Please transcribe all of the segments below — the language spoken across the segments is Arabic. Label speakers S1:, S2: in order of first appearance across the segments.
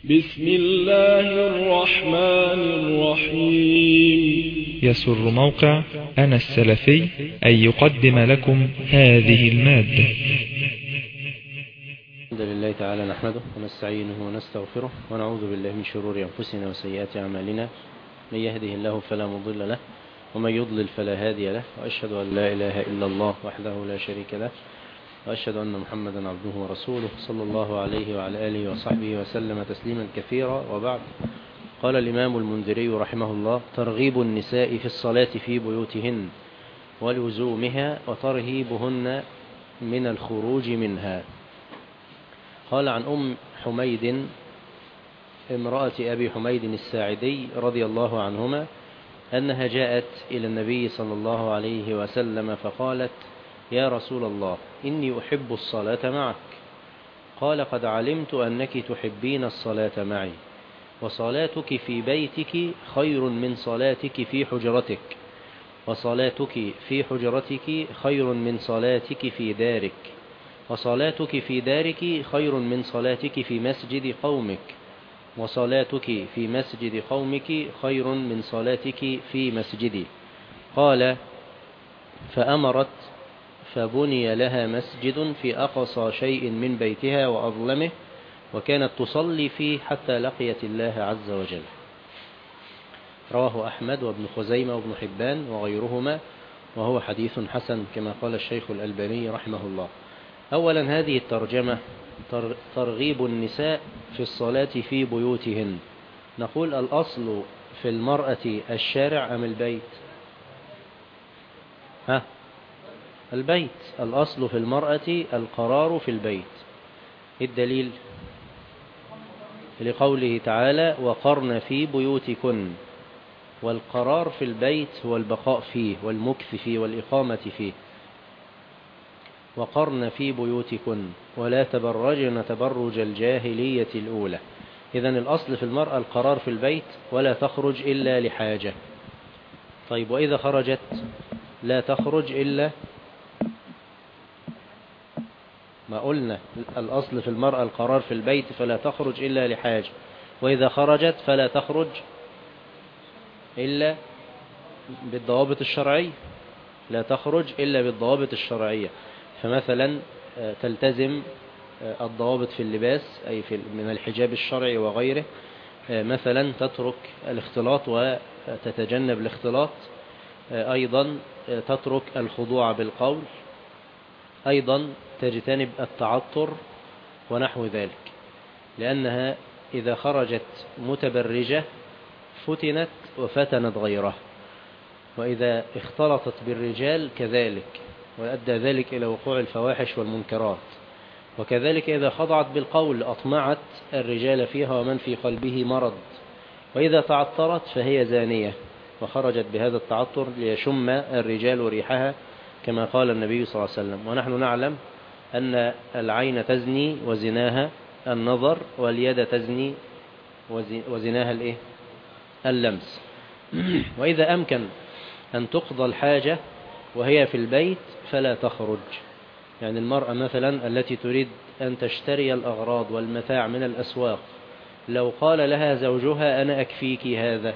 S1: بسم الله الرحمن الرحيم.
S2: يسر موقع أنا السلفي أن يقدم لكم هذه المادة.
S3: الحمد لله تعالى نحمده ونستعينه ونستغفره ونعوذ بالله من شرور أنفسنا وسيئات أعمالنا. من يهده الله فلا مضل له ومن يضلل فلا هادي له، وأشهد أن لا إله إلا الله وحده لا شريك له، وأشهد أن محمدا عبده ورسوله صلى الله عليه وعلى آله وصحبه وسلم تسليما كثيرا. وبعد، قال الإمام المنذري رحمه الله: ترغيب النساء في الصلاة في بيوتهن ولزومها وترهيبهن من الخروج منها. قال عن أم حميد امرأة أبي حميد الساعدي رضي الله عنهما أنها جاءت إلى النبي صلى الله عليه وسلم فقالت: يا رسول الله، إني أحب الصلاة معك. قال: قد علمت أنك تحبين الصلاة معي، وصلاتك في بيتك خير من صلاتك في حجرتك، وصلاتك في حجرتك خير من صلاتك في دارك، وصلاتك في دارك خير من صلاتك في مسجد قومك، وصلاتك في مسجد قومك خير من صلاتك في مسجدي. قال: فأمرت فبني لها مسجد في أقصى شيء من بيتها وأظلمه، وكانت تصلي فيه حتى لقيت الله عز وجل. رواه أحمد وابن خزيمة وابن حبان وغيرهما، وهو حديث حسن كما قال الشيخ الألباني رحمه الله. أولا، هذه الترجمة ترغيب النساء في الصلاة في بيوتهن. نقول: الأصل في المرأة الشارع أم البيت؟ البيت. الأصل في المرأة القرار في البيت. الدليل لقوله تعالى: وقرن في بيوتكن. والقرار في البيت هو البقاء فيه والمكث فيه والإقامة فيه. وقرن في بيوتكن ولا تبرجن تبرج الجاهلية الأولى. إذن الأصل في المرأة القرار في البيت ولا تخرج إلا لحاجة. طيب، وإذا خرجت لا تخرج إلا ما قلنا الأصل في المرأة القرار في البيت فلا تخرج إلا لحاجة، وإذا خرجت فلا تخرج إلا بالضوابط الشرعية. لا تخرج إلا بالضوابط الشرعية. فمثلا تلتزم الضوابط في اللباس، أي من الحجاب الشرعي وغيره. مثلا تترك الاختلاط وتتجنب الاختلاط. أيضا تترك الخضوع بالقول. أيضا تجتنب التعطر ونحو ذلك، لأنها إذا خرجت متبرجة فتنت وفتنت غيرها، وإذا اختلطت بالرجال كذلك، وأدى ذلك إلى وقوع الفواحش والمنكرات. وكذلك إذا خضعت بالقول أطمعت الرجال فيها ومن في قلبه مرض. وإذا تعطرت فهي زانية، وخرجت بهذا التعطر ليشم الرجال ريحها كما قال النبي صلى الله عليه وسلم. ونحن نعلم أن العين تزني وزناها النظر، واليد تزني وزناها اللمس. وإذا أمكن أن تقضى الحاجة وهي في البيت فلا تخرج. يعني المرأة مثلا التي تريد أن تشتري الأغراض والمتاع من الأسواق، لو قال لها زوجها: أنا أكفيك هذا،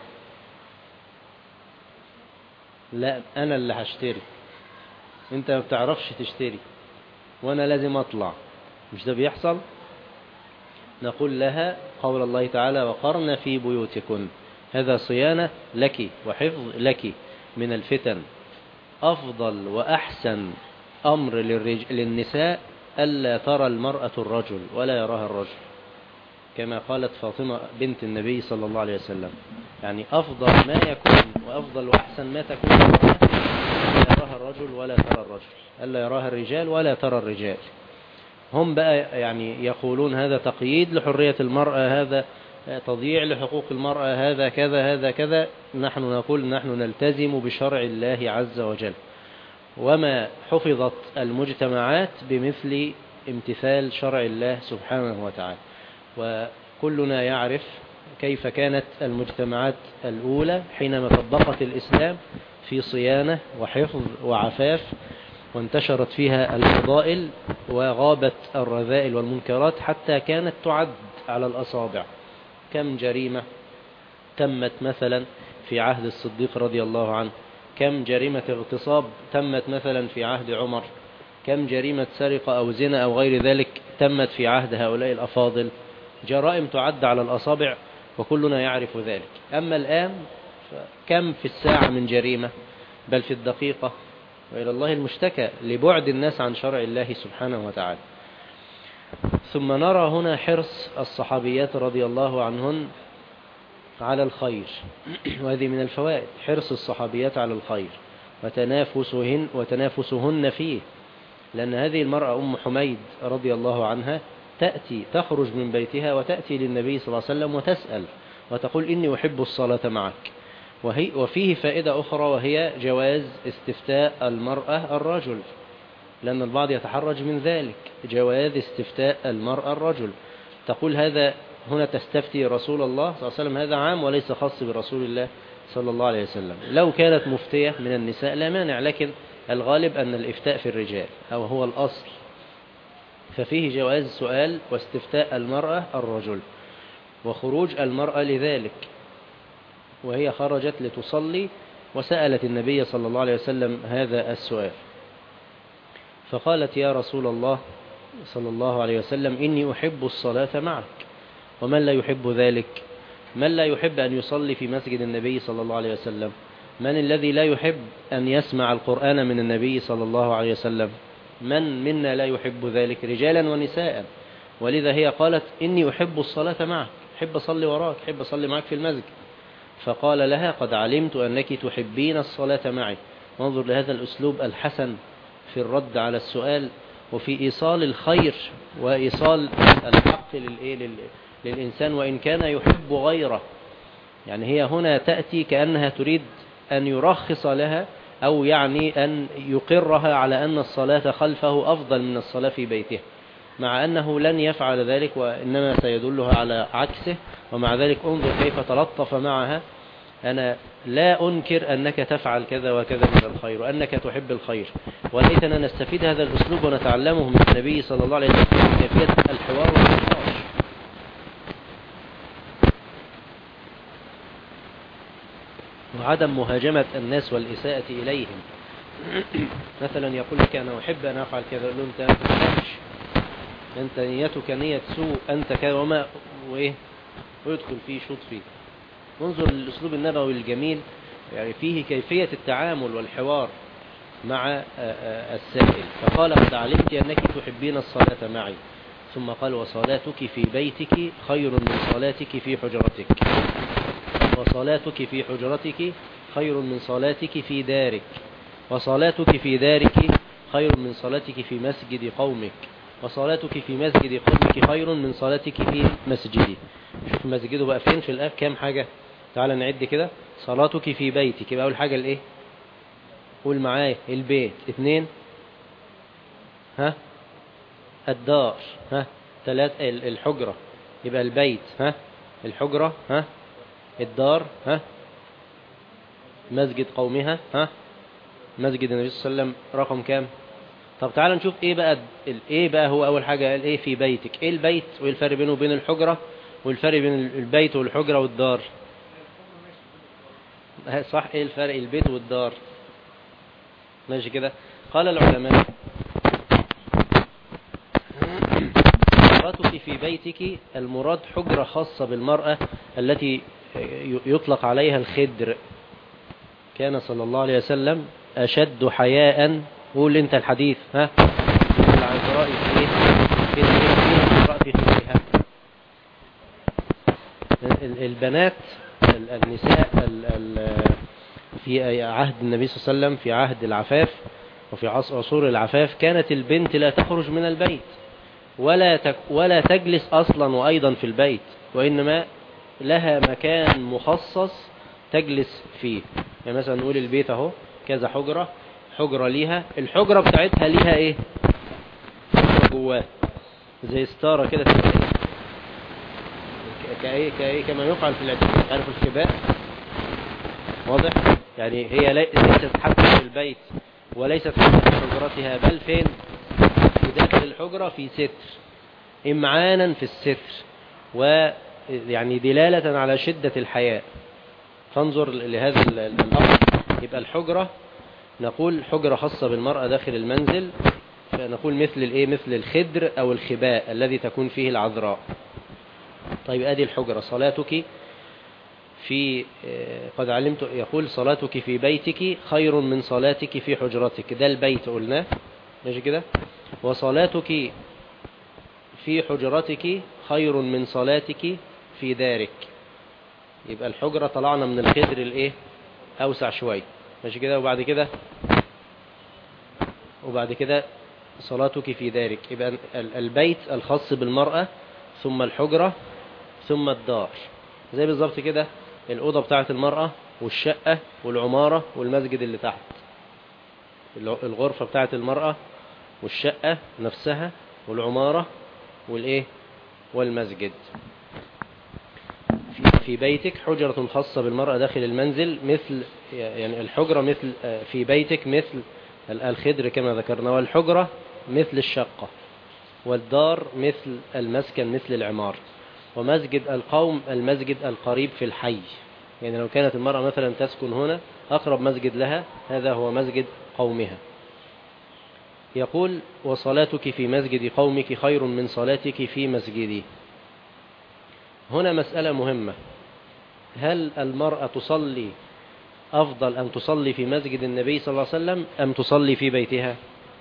S3: لا، أنا اللي هشتري، أنت ما بتعرفش تشتري وأنا لازم أطلع، مش ده بيحصل؟ نقول لها قول الله تعالى: وقرن في بيوتكن. هذا صيانة لك وحفظ لك من الفتن. أفضل وأحسن أمر للنساء ألا ترى المرأة الرجل ولا يراها الرجل، كما قالت فاطمة بنت النبي صلى الله عليه وسلم. يعني أفضل ما يكون وأفضل وأحسن ما تكون المرأة ألا يراها الرجل ولا ترى الرجل، ألا يراها الرجال ولا ترى الرجال. هم بقى يعني يقولون هذا تقييد لحرية المرأة، هذا تضييع لحقوق المرأة، هذا كذا هذا كذا. نحن نقول نحن نلتزم بشرع الله عز وجل، وما حفظت المجتمعات بمثل امتثال شرع الله سبحانه وتعالى. وكلنا يعرف كيف كانت المجتمعات الأولى حينما طبقت الإسلام في صيانة وحفظ وعفاف، وانتشرت فيها الفضائل وغابت الرذائل والمنكرات حتى كانت تعد على الأصابع. كم جريمة تمت مثلا في عهد الصديق رضي الله عنه، كم جريمة اغتصاب تمت مثلا في عهد عمر، كم جريمة سرقة أو زنا أو غير ذلك تمت في عهد هؤلاء الأفاضل. جرائم تعد على الأصابع وكلنا يعرف ذلك. أما الآن كم في الساعة من جريمة، بل في الدقيقة، وإلى الله المشتكى لبعد الناس عن شرع الله سبحانه وتعالى. ثم نرى هنا حرص الصحابيات رضي الله عنهن على الخير، وهذه من الفوائد، حرص الصحابيات على الخير وتنافسهن فيه. لأن هذه المرأة أم حميد رضي الله عنها تخرج من بيتها وتأتي للنبي صلى الله عليه وسلم وتسأل وتقول إني أحب الصلاة معك. وفيه فائدة أخرى، وهي جواز استفتاء المرأة الرجل، لأن البعض يتحرج من ذلك. جواز استفتاء المرأة الرجل، تقول هذا هنا تستفتي رسول الله صلى الله عليه وسلم، هذا عام وليس خاص برسول الله صلى الله عليه وسلم. لو كانت مفتية من النساء لا مانع، لكن الغالب أن الإفتاء في الرجال أو هو الأصل. ففيه جواز سؤال واستفتاء المرأة الرجل، وخروج المرأة لذلك، وهي خرجت لتصلي وسألت النبي صلى الله عليه وسلم هذا السؤال، فقالت يا رسول الله صلى الله عليه وسلم إني أحب الصلاة معك. ومن لا يحب ذلك؟ من لا يحب أن يصلي في مسجد النبي صلى الله عليه وسلم؟ من الذي لا يحب أن يسمع القرآن من النبي صلى الله عليه وسلم؟ من منا لا يحب ذلك، رجالا ونساء؟ ولذا هي قالت إني أحب الصلاة معك، أحب أصلي وراك، أحب أصلي معك في المسجد. فقال لها قد علمت أنك تحبين الصلاة معي. وانظر لهذا الأسلوب الحسن في الرد على السؤال، وفي إيصال الخير وإيصال الحق للإنسان وإن كان يحب غيره. يعني هي هنا تأتي كأنها تريد أن يرخص لها، أو يعني أن يقرها على أن الصلاة خلفه أفضل من الصلاة في بيته، مع أنه لن يفعل ذلك وإنما سيدلها على عكسه. ومع ذلك انظر كيف تلطف معها، أنا لا أنكر أنك تفعل كذا وكذا من الخير وأنك تحب الخير، وليتنا نستفيد هذا الأسلوب ونتعلمه من النبي صلى الله عليه وسلم في كيفية الحوار والنقاش. وعدم مهاجمة الناس والإساءة إليهم. مثلا يقول لك أنا أحب أن أفعل كذا، يقول له أنت تفعلش، أنت نيتك نية سوء، أنت كذا وما وإيه، ويدخل فيه شوط فيه. انظر الأسلوب النبوي الجميل، يعني فيه كيفية التعامل والحوار مع السائل. فقال قد علمت أنك تحبين الصلاة معي، ثم قال وصلاتك في بيتك خير من صلاتك في حجرتك، وصلاتك في حجرتك خير من صلاتك في دارك، وصلاتك في دارك خير من صلاتك في مسجد قومك، وصلاتك في مسجد قومك خير من صلاتك في مسجدي. شوف مسجده بقى فين في الآب، كام حاجة؟ تعال نعد كده. صلاتك في بيتك يبقى أول حاجة الإيه؟ قول معايا، البيت. 2 الدار. 3 الحجرة، يبقى البيت الحجرة الدار مسجد قومها مسجد النبي صلى الله عليه وسلم. رقم كام؟ طب تعال نشوف ايه بقى هو اول حاجة قال ايه في بيتك. ايه البيت وايه الفرق بينه وبين الحجرة والفرق بين البيت والحجرة والدار؟ صح، ايه الفرق البيت والدار؟ ماشي كده. قال العلماء صلاتك في بيتك المراد حجرة خاصة بالمرأة التي يطلق عليها الخدر. كان صلى الله عليه وسلم أشد حياء، قول انت الحديث العذراء في خدرها. البنات النساء في عهد النبي صلى الله عليه وسلم، في عهد العفاف وفي عصور العفاف، كانت البنت لا تخرج من البيت ولا تجلس أصلا وأيضا في البيت، وإنما لها مكان مخصص تجلس فيه. يعني مثلا نقول البيت اهو كذا حجرة ليها، الحجرة بتاعتها ليها ايه؟ حجرة جواه زي ستارة كده كما يفعل في الاعتكاف، عارف الخباء؟ واضح؟ يعني هي ليست حتى في البيت وليست حتى في حجرتها، بل فين؟ في داخل الحجرة في ستر، إمعانا في الستر يعني دلالة على شدة الحياء. فانظر لهذا الأمر. يبقى الحجرة نقول حجرة خاصة بالمرأة داخل المنزل، فنقول مثل الخدر أو الخباء الذي تكون فيه العذراء. طيب ادي الحجرة. صلاتك في قد علمت، يقول صلاتك في بيتك خير من صلاتك في حجرتك. ده البيت قلناه ماشي كده. وصلاتك في حجرتك خير من صلاتك في دارك. يبقى الحجرة طلعنا من الخدر اوسع شوية ماشي كده. وبعد كده صلاتك في دارك. يبقى البيت الخاص بالمرأة، ثم الحجرة، ثم الدار. زي بالظبط كده الأوضة بتاعت المرأة والشقة والعمارة والمسجد اللي تحت. الغرفة بتاعت المرأة والشقة نفسها والعمارة والمسجد. في بيتك حجرة خاصة بالمرأة داخل المنزل، مثل يعني الحجرة مثل في بيتك مثل الخدر كما ذكرنا، والحجرة مثل الشقة، والدار مثل المسكن مثل العمار، ومسجد القوم المسجد القريب في الحي. يعني لو كانت المرأة مثلا تسكن هنا، أقرب مسجد لها هذا هو مسجد قومها. يقول وصلاتك في مسجد قومك خير من صلاتك في مسجدي. هنا مسألة مهمة. هل المرأة تصلي أفضل أن تصلي في مسجد النبي صلى الله عليه وسلم أم تصلي في بيتها؟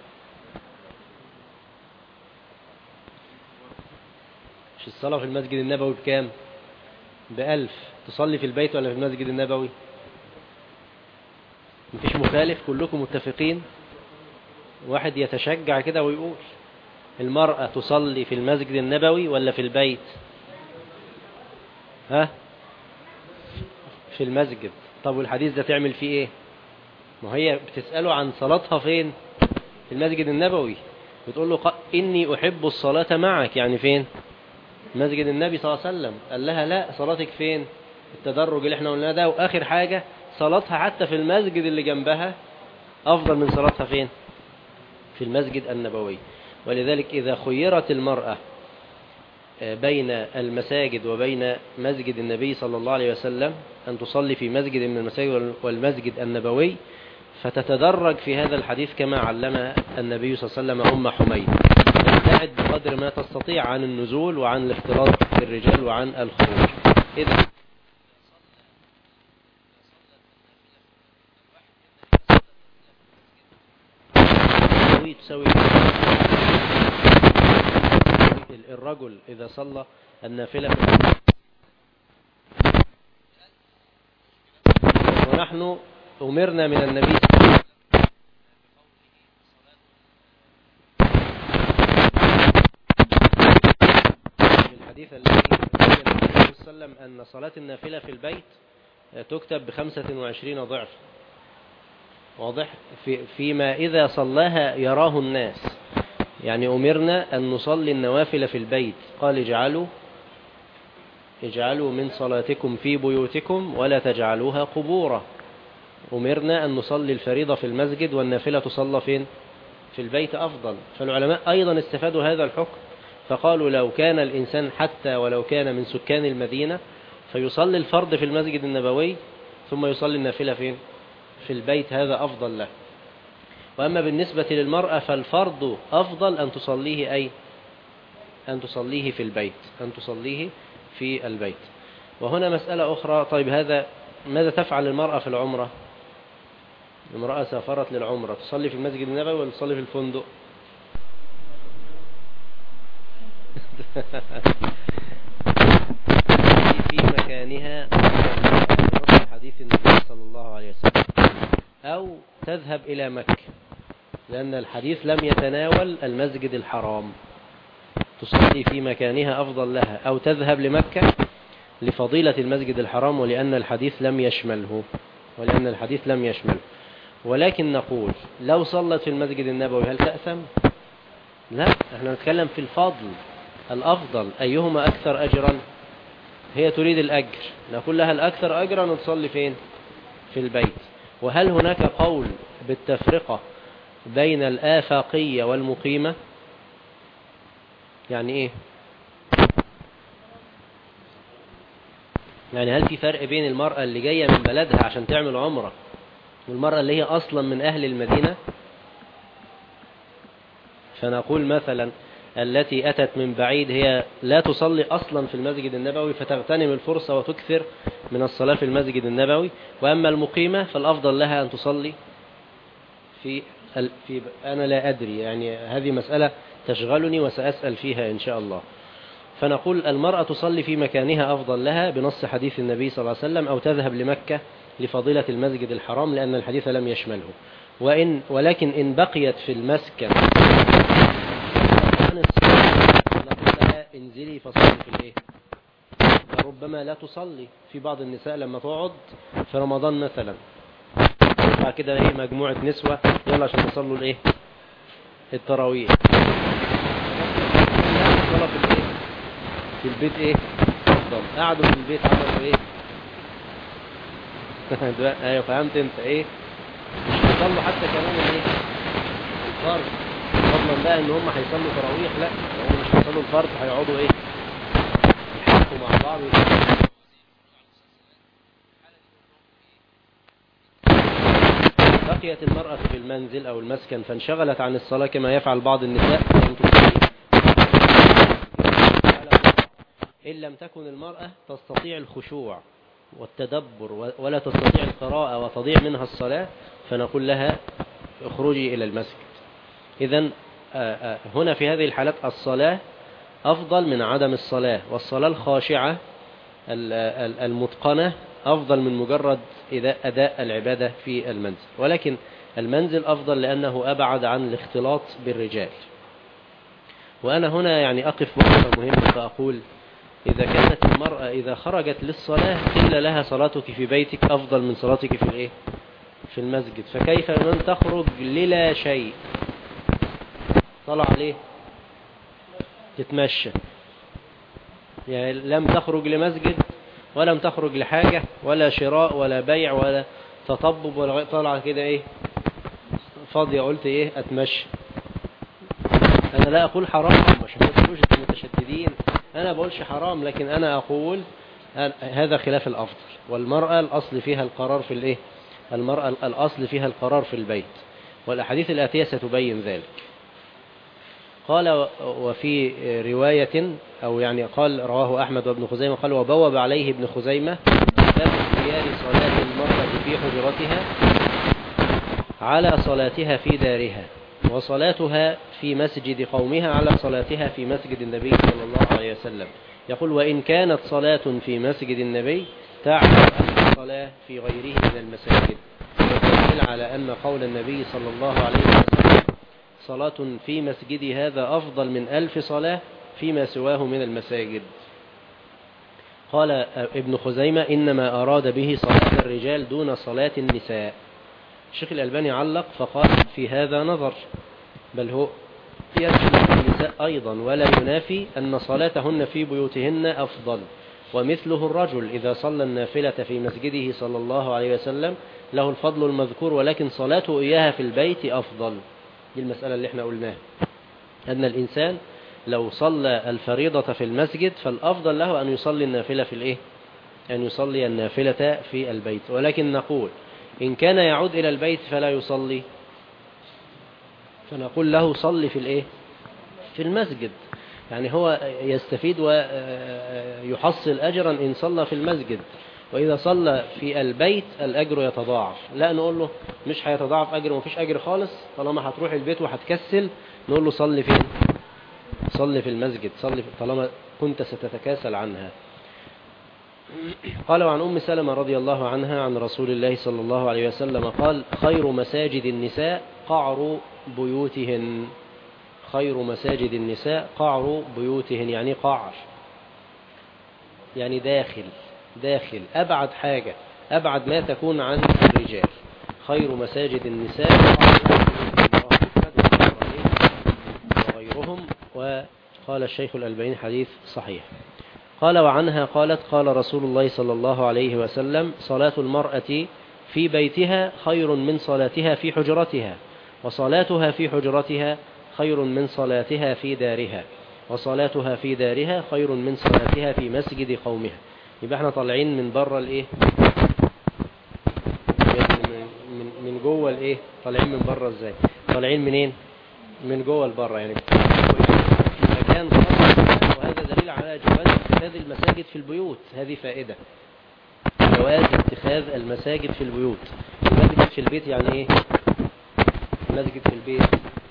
S3: مش الصلاة في المسجد النبوي بكام؟ ب1000. تصلي في البيت ولا في المسجد النبوي؟ مفيش مخالف، كلكم متفقين. واحد يتشجع كده ويقول المرأة تصلي في المسجد النبوي ولا في البيت؟ في المسجد. طب والحديث ده تعمل فيه ايه؟ ما هي بتسأله عن صلاتها فين؟ في المسجد النبوي. بتقول له إني أحب الصلاة معك. يعني فين؟ مسجد النبي صلى الله عليه وسلم. قال لها لا، صلاتك فين؟ التدرج اللي احنا قلناه ده. وآخر حاجة صلاتها حتى في المسجد اللي جنبها أفضل من صلاتها فين؟ في المسجد النبوي. ولذلك إذا خيرت المرأة بين المساجد وبين مسجد النبي صلى الله عليه وسلم أن تصلي في مسجد من المساجد والمسجد النبوي، فتتدرج في هذا الحديث كما علم النبي صلى الله عليه وسلم أم حميد. تبتعد بقدر ما تستطيع عن النزول وعن الاختلاط بالرجال وعن الخروج. إذا تسوي الرجل إذا صلى النافلة ونحن أمرنا من النبي صلى الله عليه وسلم الحديث الذي بين النبي صلى الله عليه وسلم أن صلاة النافلة في البيت تكتب ب25 ضعف. واضح؟ فيما إذا صلاها يراه الناس. يعني أمرنا أن نصلي النوافل في البيت. قال اجعلوا من صلاتكم في بيوتكم ولا تجعلوها قبورا. أمرنا أن نصلي الفريضة في المسجد والنافلة تصلى فين؟ في البيت أفضل. فالعلماء أيضا استفادوا هذا الحكم، فقالوا لو كان الإنسان حتى ولو كان من سكان المدينة فيصلي الفرض في المسجد النبوي ثم يصلي النافلة فين؟ في البيت، هذا أفضل له. وأما بالنسبة للمرأة فالفرض أفضل أن تصليه أن تصليه في البيت، أن تصليه في البيت. وهنا مسألة أخرى. طيب ماذا تفعل المرأة في العمرة؟ المرأة سافرت للعمرة، تصلي في المسجد النبوي ولا تصلي في الفندق؟ في مكانها في حديث النبي صلى الله عليه وسلم، أو تذهب إلى مكة، لأن الحديث لم يتناول المسجد الحرام. تصلي في مكانها أفضل لها، أو تذهب لمكة لفضيلة المسجد الحرام ولأن الحديث لم يشمله. ولكن نقول لو صلت في المسجد النبوي هل تأثم؟ لا، احنا نتكلم في الفضل الأفضل، أيهما أكثر أجرا؟ هي تريد الأجر، نقول لها الأكثر أجرا نصلي فين؟ في البيت. وهل هناك قول بالتفرقة بين الآفاقية والمقيمة؟ يعني إيه؟ يعني هل في فرق بين المرأة اللي جاية من بلدها عشان تعمل عمرة والمرأة اللي هي أصلا من أهل المدينة؟ فنقول مثلا التي أتت من بعيد هي لا تصلي أصلا في المسجد النبوي فتغتنم الفرصة وتكثر من الصلاة في المسجد النبوي، وأما المقيمة فالأفضل لها أن تصلي في أنا لا أدري، يعني هذه مسألة تشغلني وسأسأل فيها إن شاء الله. فنقول المرأة تصلي في مكانها أفضل لها بنص حديث النبي صلى الله عليه وسلم، أو تذهب لمكة لفضيلة المسجد الحرام لأن الحديث لم يشمله. ولكن إن بقيت في المسكن عن الصلاة نقول لها انزلي فصلي في الإيه؟ فربما لا تصلي. في بعض النساء لما تقعد في رمضان مثلا بعد كده ايه مجموعة نسوة يلا عشان تصلوا الايه التراويح، الصلاة في الايه في البيت ايه افضل. قعدوا في البيت عملوا ايه ايوه فهمت انت ايه، مش هيصلوا حتى كمان الايه الفرض، فضلا بقى ان هم هيصلوا تراويح، لا هم مش هيصلوا الفرض، هيقعدوا ايه يحكوا مع بعض. بقيت المرأة في المنزل أو المسكن فانشغلت عن الصلاة كما يفعل بعض النساء إن لم تكن المرأة تستطيع الخشوع والتدبر ولا تستطيع القراءة وتضيع منها الصلاة، فنقول لها اخرجي إلى المسجد. إذن هنا في هذه الحالات الصلاة أفضل من عدم الصلاة، والصلاة الخاشعة المتقنة أفضل من مجرد أداء العبادة في المنزل. ولكن المنزل أفضل لأنه أبعد عن الاختلاط بالرجال. وأنا هنا يعني أقف وقفة مهمة فأقول إذا كانت المرأة إذا خرجت للصلاة إلا لها صلاتك في بيتك أفضل من صلاتك في الإيه في المسجد، فكيف من تخرج للا شيء طلع عليه تتمشى، يعني لم تخرج لمسجد ولم تخرج لحاجة ولا شراء ولا بيع ولا تطبب ولا طالعة كده ايه فاضية، قلت ايه اتمشى. انا لا اقول حرام، مش هتقولوش المتشددين، انا بقولش حرام، لكن انا اقول هذا خلاف الافضل. والمرأة الاصل فيها القرار في الايه المرأة الاصل فيها القرار في البيت، والاحاديث الاتية ستبين ذلك. قال وفي رواية أو يعني قال رواه أحمد وابن خزيمة قال وبوب عليه ابن خزيمة باب اختيار صلاة المرأة في حجرتها على صلاتها في دارها، وصلاتها في مسجد قومها على صلاتها في مسجد النبي صلى الله عليه وسلم. يقول وإن كانت صلاة في مسجد النبي تعلم أن الصلاة في غيره من المساجد، وتدل على أن قول النبي صلى الله عليه وسلم صلاة في مسجد هذا أفضل من 1000 صلاة فيما سواه من المساجد. قال ابن خزيمة إنما أراد به صلاة الرجال دون صلاة النساء. الشيخ الألباني علق فقال في هذا نظر، بل هو يدخل النساء أيضا، ولا ينافي أن صلاتهن في بيوتهن أفضل. ومثله الرجل إذا صلى النافلة في مسجده صلى الله عليه وسلم له الفضل المذكور، ولكن صلاته إياها في البيت أفضل. دي المسألة اللي احنا قلناها، أن الإنسان لو صلى الفريضة في المسجد فالأفضل له أن يصلي النافلة في الإيه؟ أن يصلي النافلة في البيت. ولكن نقول إن كان يعود إلى البيت فلا يصلي، فنقول له صلي في الإيه؟ في المسجد، يعني هو يستفيد ويحصل أجرا إن صلى في المسجد. وإذا صلى في البيت الأجر يتضاعف. لا نقول له مش هيتضاعف أجر ومفيش أجر خالص طالما هتروح البيت وهتكسل، نقول له صلي فين؟ صلي في المسجد، صلي طالما كنت ستتكاسل عنها. قال وعن أم سلمة رضي الله عنها عن رسول الله صلى الله عليه وسلم قال خير مساجد النساء قعر بيوتهن. خير مساجد النساء قعر بيوتهن، يعني قعر يعني داخل أبعد حاجة، أبعد ما تكون عن الرجال. خير مساجد النساء وغيرهم. وقال الشيخ الألباني حديث صحيح. قال وعنها قالت قال رسول الله صلى الله عليه وسلم صلاة المرأة في بيتها خير من صلاتها في حجرتها، وصلاتها في حجرتها خير من صلاتها في دارها، وصلاتها في دارها خير من صلاتها في مسجد قومها. يبقى احنا طالعين من بره الايه، من جوه الايه، طالعين من بره ازاي؟ طالعين منين؟ من جوه لبره، يعني في مكان خاص. وهذا دليل على جواز اتخاذ المساجد في البيوت. هذه فائدة، جواز اتخاذ المساجد في البيوت. المسجد في البيت يعني ايه؟ المسجد في البيت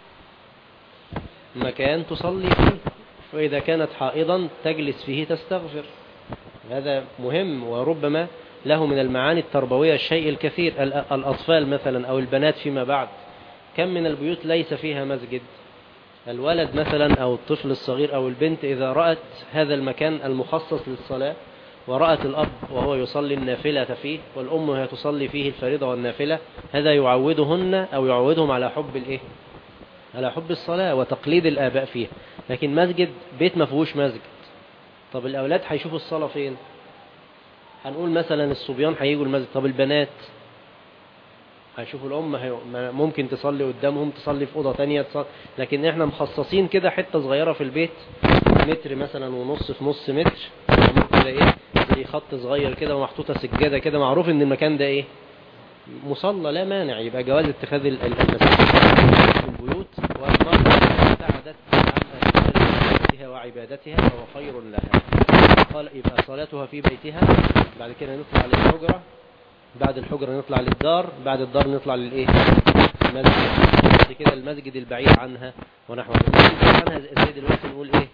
S3: مكان تصلي فيه، وإذا كانت حائضا تجلس فيه تستغفر. هذا مهم، وربما له من المعاني التربوية الشيء الكثير. الأطفال مثلا أو البنات فيما بعد، كم من البيوت ليس فيها مسجد؟ الولد مثلا أو الطفل الصغير أو البنت إذا رأت هذا المكان المخصص للصلاة، ورأت الأب وهو يصلي النافلة فيه والأم وهي تصلي فيه الفريضة والنافلة، هذا يعودهن أو يعودهم على حب الإيه؟ على حب الصلاة وتقليد الآباء فيها. لكن مسجد، بيت ما فيهوش مسجد، طب الأولاد هيشوفوا الصلاة فين؟ هنقول مثلا الصبيان هيجوا المسجد، طب البنات هيشوفوا الأم ممكن تصلي قدامهم، تصلي في أوضة تانية تصلي. لكن احنا مخصصين كده حتة صغيرة في البيت، متر مثلا ونص في نص متر، كده ايه زي خط صغير كده ومحطوطة سجادة كده، معروف ان المكان ده ايه؟ مصلى، لا مانع. يبقى جواز اتخاذ المساجد في البيوت. والمرأة ابتعدت عن بيتها وعبادتها فهو خير لها. قال يبقى صلاتها في بيتها، بعد كده نطلع للحجرة، بعد الحجرة نطلع للدار، بعد الدار نطلع للايه؟ المسجد. بعد كده المسجد البعيد عنها ونحو المسجد عنها. زي دلوقتي نقول ايه؟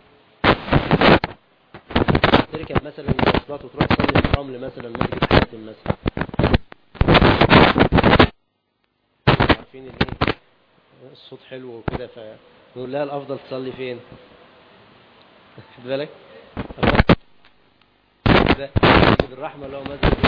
S3: تركب مثلا المواصلات وتروح تصلي في الرمل مثلا، مسجد حاتم مثلا، عارفين الايه؟ الصوت حلو وكده، فنقول لها الافضل تصلي فين؟ خد بالك ده مسجد الرحمة اللي هو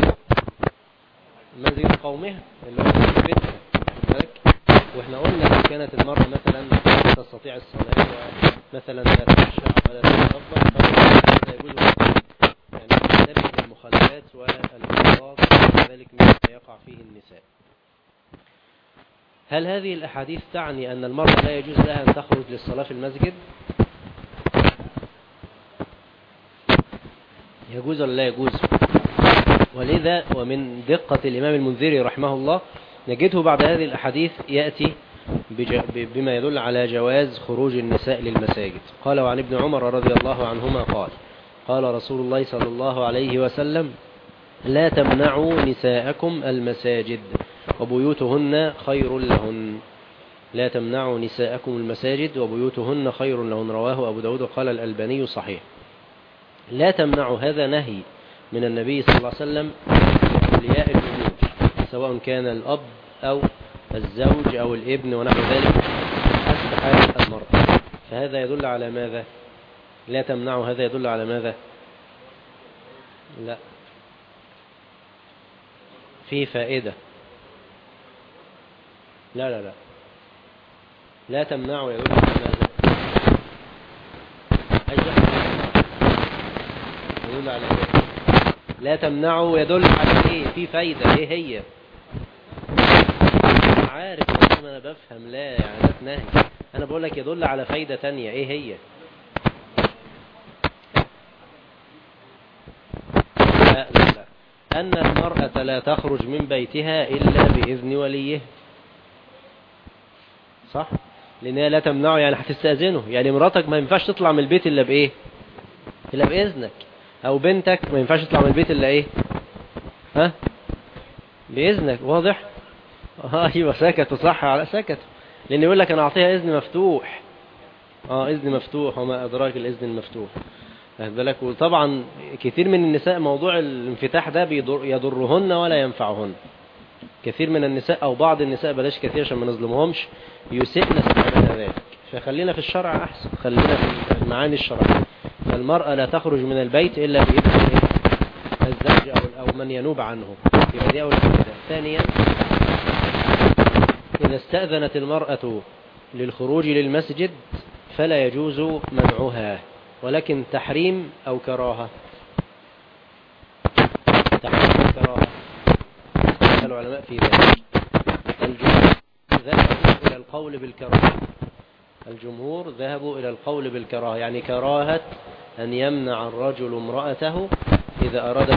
S3: مسجد قومها اللي هو مسجد بيتها. خد بالك. واحنا قلنا لو كانت المرأة مثلا لا تستطيع الصلاة ومثلا لا تخشى ولا تتغفر، فهذا يجوز يعني تنتبه للمخالفات والانضباط وذلك مما يقع فيه النساء. هل هذه الأحاديث تعني أن المرأة لا يجوز لها أن تخرج للصلاة في المسجد؟ يجوز ولا لا يجوز؟ ولذا ومن دقة الإمام المنذري رحمه الله نجده بعد هذه الأحاديث يأتي بما يدل على جواز خروج النساء للمساجد. قال وعن ابن عمر رضي الله عنهما قال قال رسول الله صلى الله عليه وسلم: لا تمنعوا نساءكم المساجد وبيوتهن خير لهن. لا تمنعوا نساءكم المساجد وبيوتهن خير لهن. رواه أبو داود قال الألباني صحيح. لا تمنعوا هذا نهي من النبي صلى الله عليه وسلم لأولياء الأمور، سواء كان الأب أو الزوج أو الابن ونحو ذلك، حسب حال المرأة. فهذا يدل على ماذا؟ لا تمنعوا هذا يدل على ماذا؟ لا، في فائدة. لا لا تمنعوا يدل على ماذا؟ يدل على ايه؟ لا تمنعوا يدل على ايه؟ في فايدة. ايه هي؟ عارف انا بفهم. لا يعني ده نهي. انا بقول لك يدل على فايدة تانية. ايه هي؟ لا أن المرأة لا تخرج من بيتها إلا بإذن وليه. صح؟ لأنها لا تمنعه، يعني هتستأذنه. يعني مراتك ما ينفعش تطلع من البيت إلا بإيه؟ إلا بإذنك. أو بنتك ما ينفعش تطلع من البيت إلا إيه؟ ها؟ بإذنك. واضح؟ أيوة سكتوا. صح، على سكتوا. لأن يقول لك أنا أعطيها إذن مفتوح. إذن مفتوح، وما أدراك الإذن المفتوح. واخد بالك. وطبعا كثير من النساء موضوع الانفتاح ده يضرهن ولا ينفعهن. كثير من النساء أو بعض النساء، بلاش كثير عشان ما نظلمهمش، يسئن استعمال ذلك. فخلينا في الشرع أحسن، خلينا في المعاني الشرعية. فالمرأة لا تخرج من البيت إلا بإذن الزوج أو من ينوب عنه. يبقى دي أول حاجة. ثانيا، إذا استأذنت المرأة للخروج للمسجد فلا يجوز منعها، ولكن تحريم أو كراهة. تحريم أو كراهة العلماء في ذلك. الجمهور ذهبوا إلى القول بالكراهة، يعني كراهة أن يمنع الرجل امرأته إذا أراد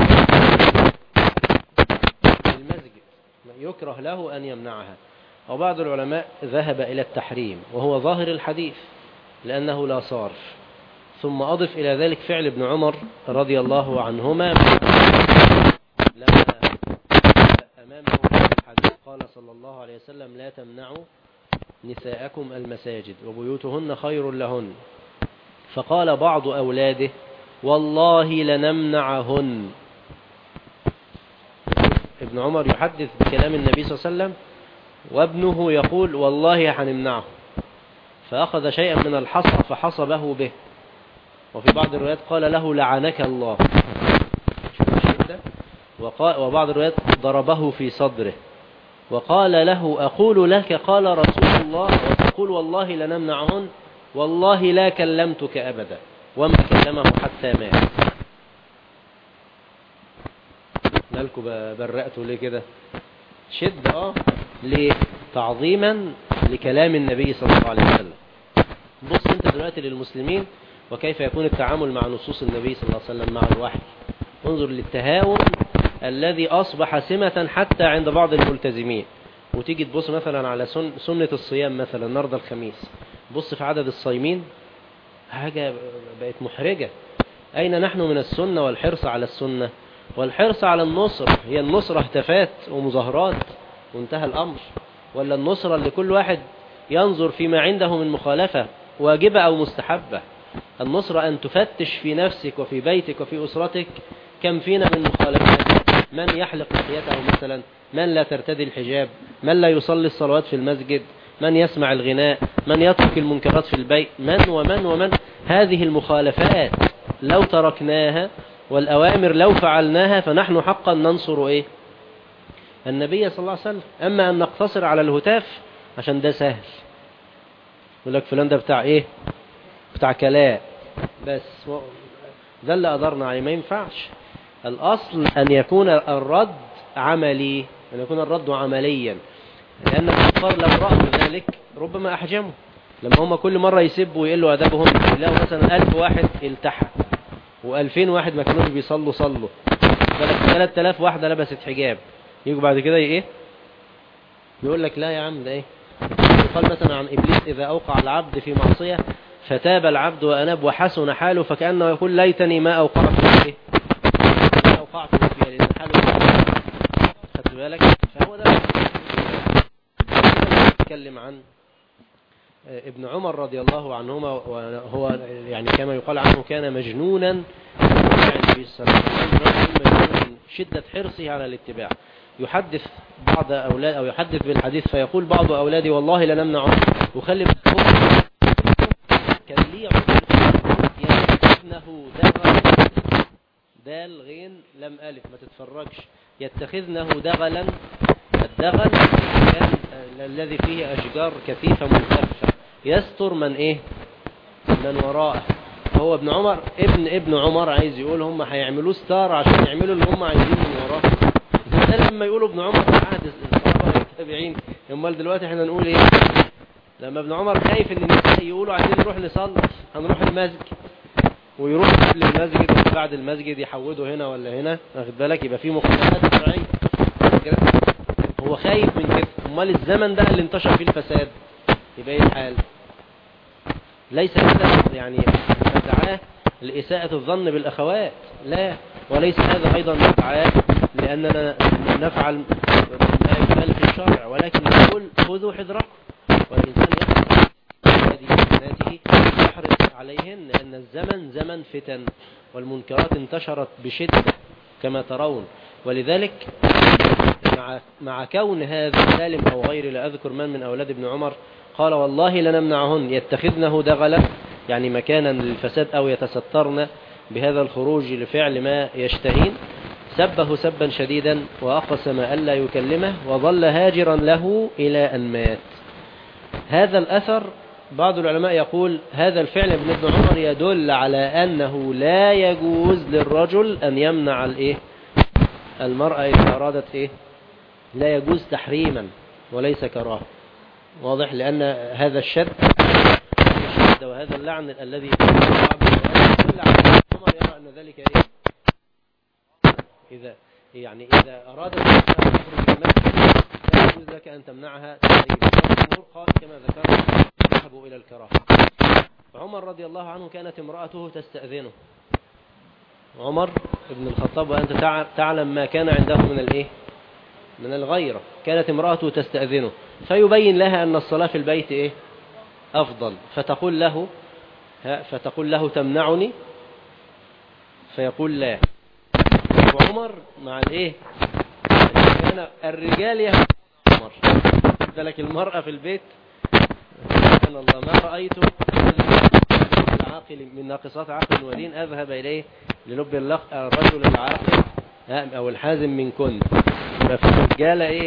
S3: المسجد يكره له أن يمنعها. وبعض العلماء ذهب إلى التحريم وهو ظاهر الحديث لأنه لا صارف. ثم أضف إلى ذلك فعل ابن عمر رضي الله عنهما لما أمامه الحديث قال صلى الله عليه وسلم لا تمنعوا نساءكم المساجد وبيوتهن خير لهن، فقال بعض أولاده والله لنمنعهن. ابن عمر يحدث بكلام النبي صلى الله عليه وسلم وابنه يقول والله هنمنعه، فأخذ شيئا من الحصى فحصبه به، وفي بعض الروايات قال له لعنك الله، وبعض الروايات ضربه في صدره وقال له أقول لك قال رسول الله وتقول والله لنمنعهن، والله لا كلمتك أبدا، وما كلمه حتى مات. مالكوا برأتوا ليه كده؟ شد ليه؟ تعظيما لكلام النبي صلى الله عليه وسلم. بص انت دلوقتي للمسلمين وكيف يكون التعامل مع نصوص النبي صلى الله عليه وسلم مع الوحي. انظر للتهاون الذي أصبح سمة حتى عند بعض الملتزمين. وتيجي تبص مثلا على سنة الصيام مثلا النهارده الخميس، بص في عدد الصايمين، حاجة بقت محرجة. أين نحن من السنة والحرص على السنة والحرص على النصر؟ هي النصرة اهتفات ومظاهرات وانتهى الأمر، ولا النصرة اللي كل واحد ينظر فيما عنده من مخالفة واجبة أو مستحبة؟ النصرة أن تفتش في نفسك وفي بيتك وفي أسرتك كم فينا من مخالفات، من يحلق لحيته مثلا، من لا ترتدي الحجاب، من لا يصلي الصلوات في المسجد، من يسمع الغناء، من يترك المنكرات في البيت، من ومن ومن. هذه المخالفات لو تركناها والأوامر لو فعلناها فنحن حقا ننصر النبي صلى الله عليه وسلم. أما أن نقتصر على الهتاف عشان ده سهل، يقول لك فلان ده بتاع بتاع كلام بس، ده اللي قدرنا عليه. ما ينفعش. الأصل أن يكون الرد عملي، أن يكون الرد عمليا، لأن الكفار لو رأوا ذلك ربما أحجموا. لما هم كل مرة يسبوا ويقلوا أدبهم يلاقوا مثلا 1000 واحد التحى و2000 واحد ما كانوش بيصلوا صلوا، 3000 واحدة لبست حجاب، يجوا بعد كده يقول لك لا يا عم ده يقال مثلا عن إبليس إذا أوقع العبد في معصية فتاب العبد وأناب وحسن حاله فكأنه يقول ليتني ما أوقعت فيه ما أوقعت فيه، لأن حاله خدت بالك. فهو ده نتكلم عن ابن عمر رضي الله عنهما، وهو يعني كما يقال عنه كان مجنونا النبي صلى الله عليه وسلم، شدة حرصه على الاتباع. يحدث بعض أولاد أو يحدث بالحديث فيقول بعض أولادي والله لنمنعه، وخلي كان لي يتخذنه دغلا، دال غين لم ألف ما تتفرجش، يتخذنه دغلا. الدغل كان الذي فيه أشجار كثيفة ملتفة يستر من من وراءه. هو ابن عمر ابن عمر عايز يقول هم هيعملوه ستار عشان يعملوا اللي هم عايزين من وراه. ده لما يقولوا ابن عمر في عهد الصحابة والتابعين، امال دلوقتي احنا نقول لما ابن عمر خايف ان الناس يقولوا عايزين نروح نصلي، هنروح المسجد، ويروح قبل المسجد وبعد المسجد يحودوا هنا ولا هنا، واخد بالك، يبقى في مخالفات شرعيه. هو خايف من كده. امال الزمن ده اللي انتشر فيه الفساد يبقى ايه الحال؟ ليس هذا يعني مدعاه لإساءة الظن بالأخوات، لا، وليس هذا أيضا مدعاه لأننا نفعل ما يخالف الشرع، ولكن نقول خذوا حذركم، والإنسان يحرص هذه بناته يحرص عليهن، لأن الزمن زمن فتن والمنكرات انتشرت بشدة كما ترون. ولذلك مع كون هذا سالم أو غيره، لا أذكر من أولاد ابن عمر، قال والله لنمنعهن يتخذنه دغلا، يعني مكانا للفساد أو يتسترن بهذا الخروج لفعل ما يشتهين. سبه سبا شديدا وأقسم ألا يكلمه وظل هاجرا له إلى أن مات. هذا الأثر بعض العلماء يقول هذا الفعل ابن عمر يدل على أنه لا يجوز للرجل أن يمنع المرأة إذا أرادت لا يجوز تحريما وليس كراهة. واضح؟ لأن هذا الشد وهذا اللعن الذي يدل على عمر يرى أن ذلك إذا أرادت أن تخرج من المسجد لا يجوز لك أن تمنعها تحريم. الجمهور قال كما ذكرنا ذهبوا إلى الكراهة. عمر رضي الله عنه كانت امرأته تستأذنه. عمر بن الخطاب وأنت تعلم ما كان عنده من الغيرة. كانت امرأته تستأذنه فيبين لها أن الصلاة في البيت أفضل، فتقول له تمنعني، فيقول لا. وعمر مع كان الرجال يهمون عمر، ذلك المرأة في البيت سبحان الله ما رأيت العاقل من ناقصات عقل ودين أذهب إليه للب الرجل العاقل أو الحازم من كن. ففي الرجال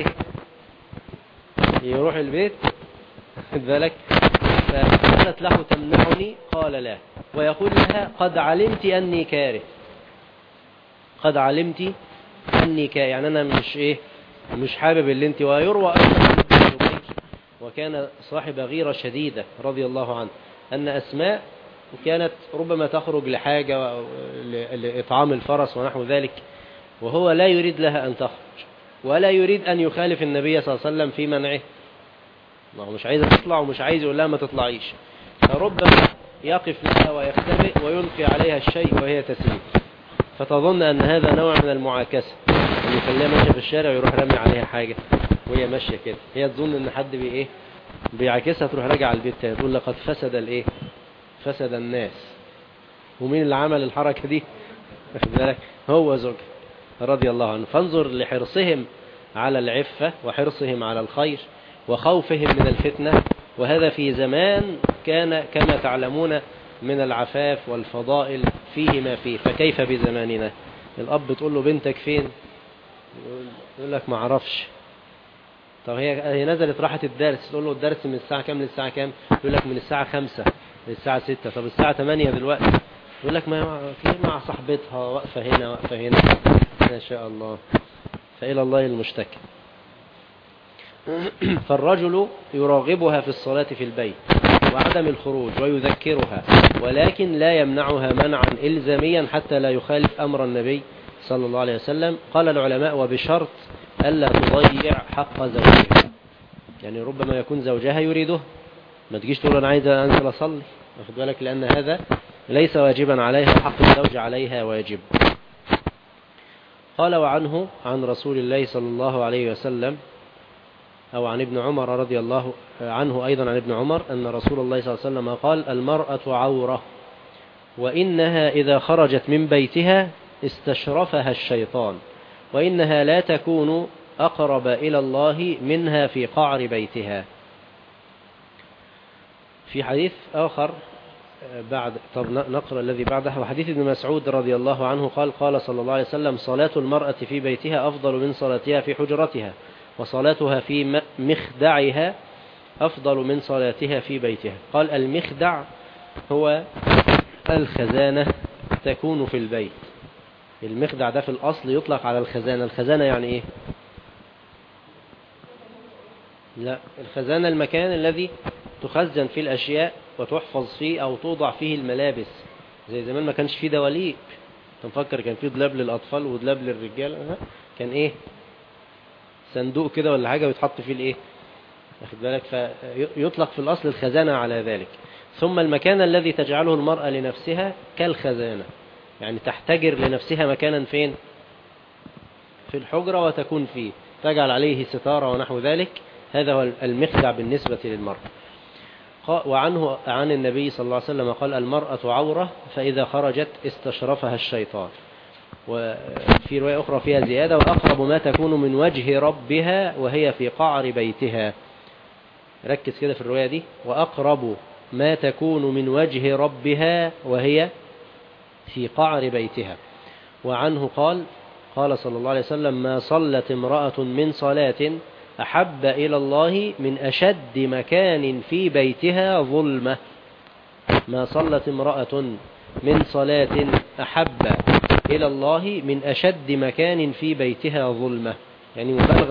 S3: يروح البيت ذلك، فقالت له تمنعني قال لا، ويقول لها قد علمت أني كاره، قد علمت أني كاره، يعني أنا مش حابب اللي انت. ويروى أيضا وكان صاحب غيرة شديدة رضي الله عنه أن أسماء كانت ربما تخرج لحاجة لإطعام الفرس ونحو ذلك، وهو لا يريد لها أن تخرج ولا يريد أن يخالف النبي صلى الله عليه وسلم في منعه، مش عايزة تطلع ومش عايز يقول لها ما تطلعيش، فربما يقف لها ويختبئ ويلقي عليها الشيء وهي تسير، فتظن أن هذا نوع من المعاكسة، أن يخليها ماشية في الشارع ويروح رمي عليها حاجة وهي ماشية كده، هي تظن أن حد بيعاكسها، تروح راجع على البيت تاني تقول لقد فسد فسد الناس. ومين اللي عمل الحركة دي؟ هو زوجها رضي الله عنه. فانظر لحرصهم على العفة وحرصهم على الخير وخوفهم من الفتنة، وهذا في زمان كان كما تعلمون من العفاف والفضائل فيه ما فيه، فكيف بزماننا؟ الأب تقول له بنتك فين؟ يقول لك ما اعرفش. طب هي نزلت راحت الدرس، تقول له الدرس من الساعة كام للساعة كام؟ يقول لك من الساعة 5 للساعة 6. طب الساعة 8 دلوقتي؟ يقول لك ما في مع صاحبتها واقفة هنا واقفة هنا. ما شاء الله، فإلى الله المشتكى. فالرجل يراغبها في الصلاة في البيت وعدم الخروج ويذكرها، ولكن لا يمنعها منعا إلزاميا حتى لا يخالف أمر النبي صلى الله عليه وسلم. قال العلماء وبشرط ألا تضيع حق زوجها، يعني ربما يكون زوجها يريده، ما تجيش تقول أنا عايز أنزل أصلي، واخد بالك، لأن هذا ليس واجبا عليها وحق الزوج عليها واجب. قال وعنه عن رسول الله صلى الله عليه وسلم أو عن ابن عمر رضي الله عنه أيضا عن ابن عمر أن رسول الله صلى الله عليه وسلم قال المرأة عورة، وإنها إذا خرجت من بيتها استشرفها الشيطان، وإنها لا تكون أقرب إلى الله منها في قعر بيتها. في حديث آخر طب نقرأ الذي بعده. وحديث ابن مسعود رضي الله عنه قال صلى الله عليه وسلم صلاة المرأة في بيتها أفضل من صلاتها في حجرتها، وصلاتها في مخدعها أفضل من صلاتها في بيتها. قال المخدع هو الخزانة تكون في البيت. المخدع ده في الأصل يطلق على الخزانة. الخزانة يعني إيه؟ لا، الخزانة المكان الذي تخزن فيه الأشياء وتحفظ فيه أو توضع فيه الملابس. زي زمان ما كانش فيه دواليب، تنفكر كان فيه دولاب للأطفال ودولاب للرجال، كان صندوق كده ولا حاجة ويتحط فيه واخد بالك، فيطلق في الأصل الخزانة على ذلك. ثم المكان الذي تجعله المرأة لنفسها كالخزانة، يعني تحتجر لنفسها مكانا فين؟ في الحجرة وتكون فيه، تجعل عليه ستارة ونحو ذلك. هذا هو المخدع بالنسبة للمرأة. وعنه عن النبي صلى الله عليه وسلم قال المرأة عورة فإذا خرجت استشرفها الشيطان. وفي رواية أخرى فيها زيادة وأقرب ما تكون من وجه ربها وهي في قعر بيتها. ركز كده في الرواية دي، وأقرب ما تكون من وجه ربها وهي في قعر بيتها. وعنه قال صلى الله عليه وسلم ما صلت امرأة من صلاة أحب إلى الله من أشد مكان في بيتها ظلمة. ما صلت امرأة من صلاة أحب إلى الله من أشد مكان في بيتها ظلمة، يعني مبالغة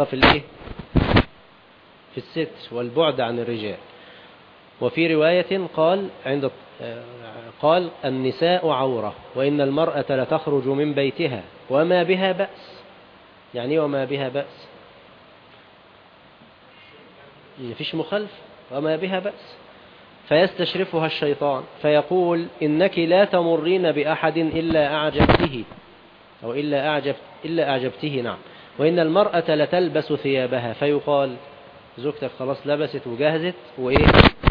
S3: في الستر والبعد عن الرجال. وفي رواية قال النساء عورة، وإن المرأة لتخرج من بيتها وما بها بأس. يعني وما بها بأس مفيش مخالف، وما بها بأس. فيستشرفها الشيطان فيقول إنك لا تمرين بأحد إلا أعجبته، أو إلا أعجبته. نعم. وإن المرأة لتلبس ثيابها، فيقال زوجتك خلاص لبست وجهزت وإيه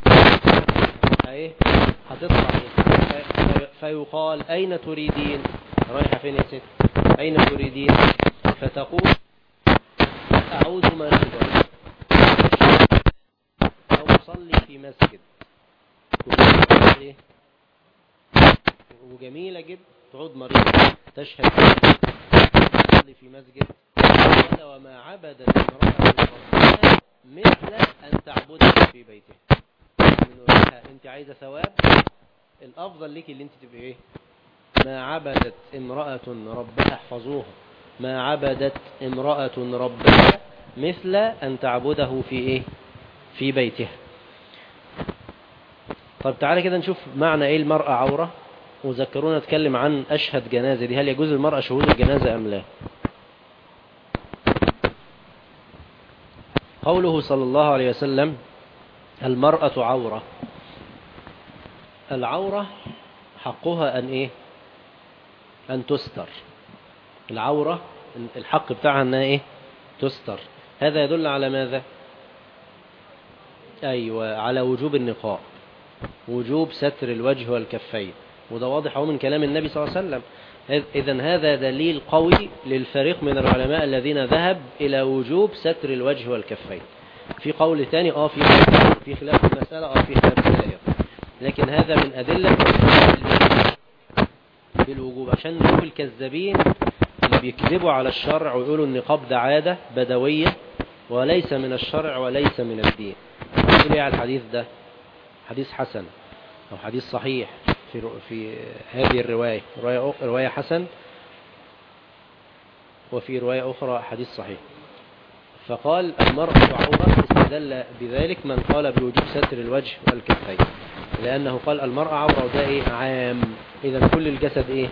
S3: هتطلع. فيقال أين تريدين؟ رايحة فين يا ست؟ أين تريدين؟ فتقول أعوذ ما شبه أو أصلي في مسجد. وجميلة جدا، تعود مريضة تشهد تصلي في مسجد. قال وما عبدت امرأة ربها مثل أن تعبده في بيتها. من لها أنت عايزة ثواب، الأفضل لك اللي أنت تبقى إيه؟ ما عبدت امرأة ربها، احفظوها، ما عبدت امرأة ربها مثل أن تعبده في إيه؟ في بيتها. طب تعالى كده نشوف معنى إيه المرأة عورة، وذكرونا نتكلم عن أشهد جنازة دي، هل يجوز المرأة شهود الجنازة أم لا؟ قوله صلى الله عليه وسلم المرأة عورة. العورة حقها أن إيه؟ أن تستر. العورة الحق بتاعها أنها إيه؟ تستر. هذا يدل على ماذا؟ أيوة، على وجوب النقاب، وجوب ستر الوجه والكفين، وده واضح من كلام النبي صلى الله عليه وسلم. إذن هذا دليل قوي للفريق من العلماء الذين ذهب إلى وجوب ستر الوجه والكفين. في قول ثاني في خلاف المسألة، في خلاف السائر، لكن هذا من أدلة بالوجوب، عشان نشوف الكذابين اللي بيكذبوا على الشرع ويقولوا النقاب ده عادة بدوية وليس من الشرع وليس من الدين. يقول ايه على الحديث ده؟ حديث حسن أو حديث صحيح في هذه رواية حسن، وفي رواية أخرى حديث صحيح. فقال المرأة عورة، استدل بذلك من قال بوجوب ستر الوجه والكفين، لأنه قال المرأة عورة، وده إيه؟ عام. إذا كل الجسد إيه؟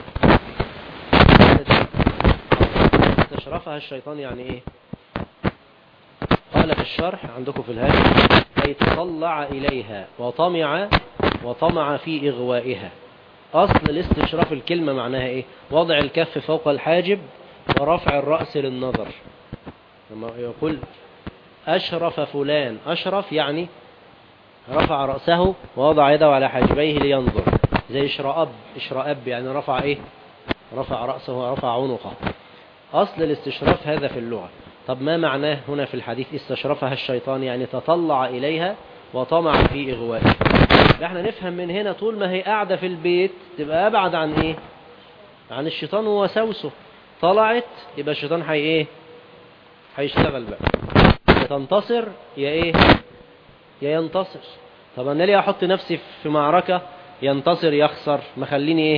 S3: استشرفها الشيطان. يعني إيه؟ قال في الشرح عندكم في الهاشم أي تطلع إليها وطمع في إغوائها. أصل الاستشراف الكلمة معناها إيه؟ وضع الكف فوق الحاجب ورفع الرأس للنظر. لما يقول أشرف فلان، أشرف يعني رفع رأسه ووضع يده على حاجبيه لينظر، زي اشرأب يعني رفع إيه؟ رفع رأسه ورفع عنقه. أصل الاستشراف هذا في اللغة. طب ما معناه هنا في الحديث استشرفها الشيطان؟ يعني تطلع إليها وطمع في إغوائها. احنا نفهم من هنا طول ما هي قاعدة في البيت تبقى أبعد عن إيه؟ عن الشيطان ووسوسه. طلعت يبقى الشيطان إيه؟ هيشتغل بقى، يا تنتصر يا إيه؟ يا ينتصر. طب أنا ليه أحط نفسي في معركة ينتصر يخسر؟ ما خليني إيه؟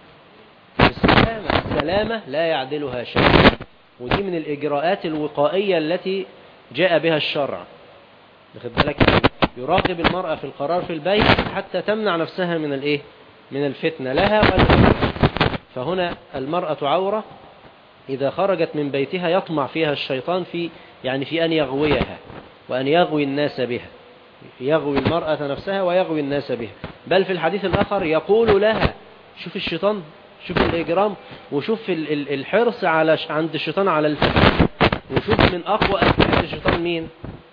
S3: السلامة لا يعدلها شيء. ودي من الإجراءات الوقائية التي جاء بها الشرع. واخد بالك؟ يراقب المرأة في القرار في البيت حتى تمنع نفسها من الإيه؟ من الفتنة لها ولغيرها. فهنا المرأة عورة إذا خرجت من بيتها يطمع فيها الشيطان في أن يغويها وأن يغوي الناس بها، يغوي المرأة نفسها ويغوي الناس بها. بل في الحديث الآخر يقول لها، شوف الشيطان، شوف الإجرام، وشوف الحرص عند الشيطان على الفتنة، وشوف من أقوى أسلحة الشيطان مين؟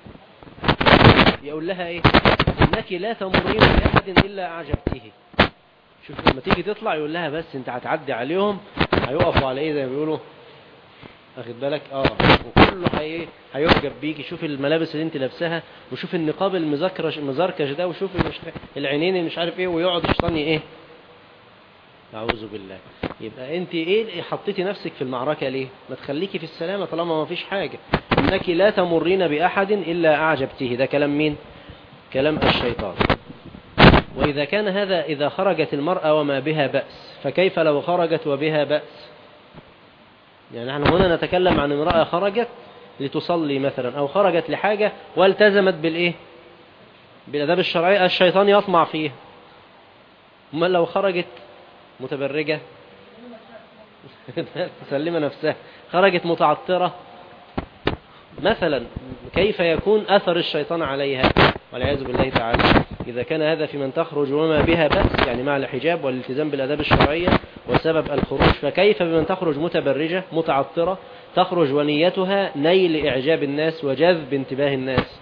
S3: يقول لها إيه؟ إنك لا تمرين بأحد إلا أعجبته. شوف لما تيجي تطلع يقول لها بس أنت هتعدي عليهم هيقفوا على إيه زي ما بيقولوا، أخد بالك؟ وكله هيعجب بيكي. شوف الملابس اللي أنت لابسها، وشوف النقاب المزركش ده، وشوف العينين اللي مش عارف إيه، ويقعد الشيطان إيه؟ أعوذ بالله. يبقى أنت إيه حطيتي نفسك في المعركة ليه؟ ما تخليكي في السلامة طالما ما فيش حاجة. إنك لا تمرين بأحد إلا أعجبته. ده كلام مين؟ كلام الشيطان. وإذا كان هذا إذا خرجت المرأة وما بها بأس، فكيف لو خرجت وبها بأس؟ يعني نحن هنا نتكلم عن امرأة خرجت لتصلي مثلا، أو خرجت لحاجة والتزمت بالإيه؟ بالأداب الشرعية، الشيطان يطمع فيها. أما لو خرجت متبرجة تسلم نفسها، خرجت متعطرة مثلا، كيف يكون أثر الشيطان عليها والعياذ بالله تعالى؟ إذا كان هذا في من تخرج وما بها بأس، يعني مع الحجاب والالتزام بالآداب الشرعية وسبب الخروج، فكيف بمن تخرج متبرجة متعطرة، تخرج ونيتها نيل إعجاب الناس وجذب انتباه الناس؟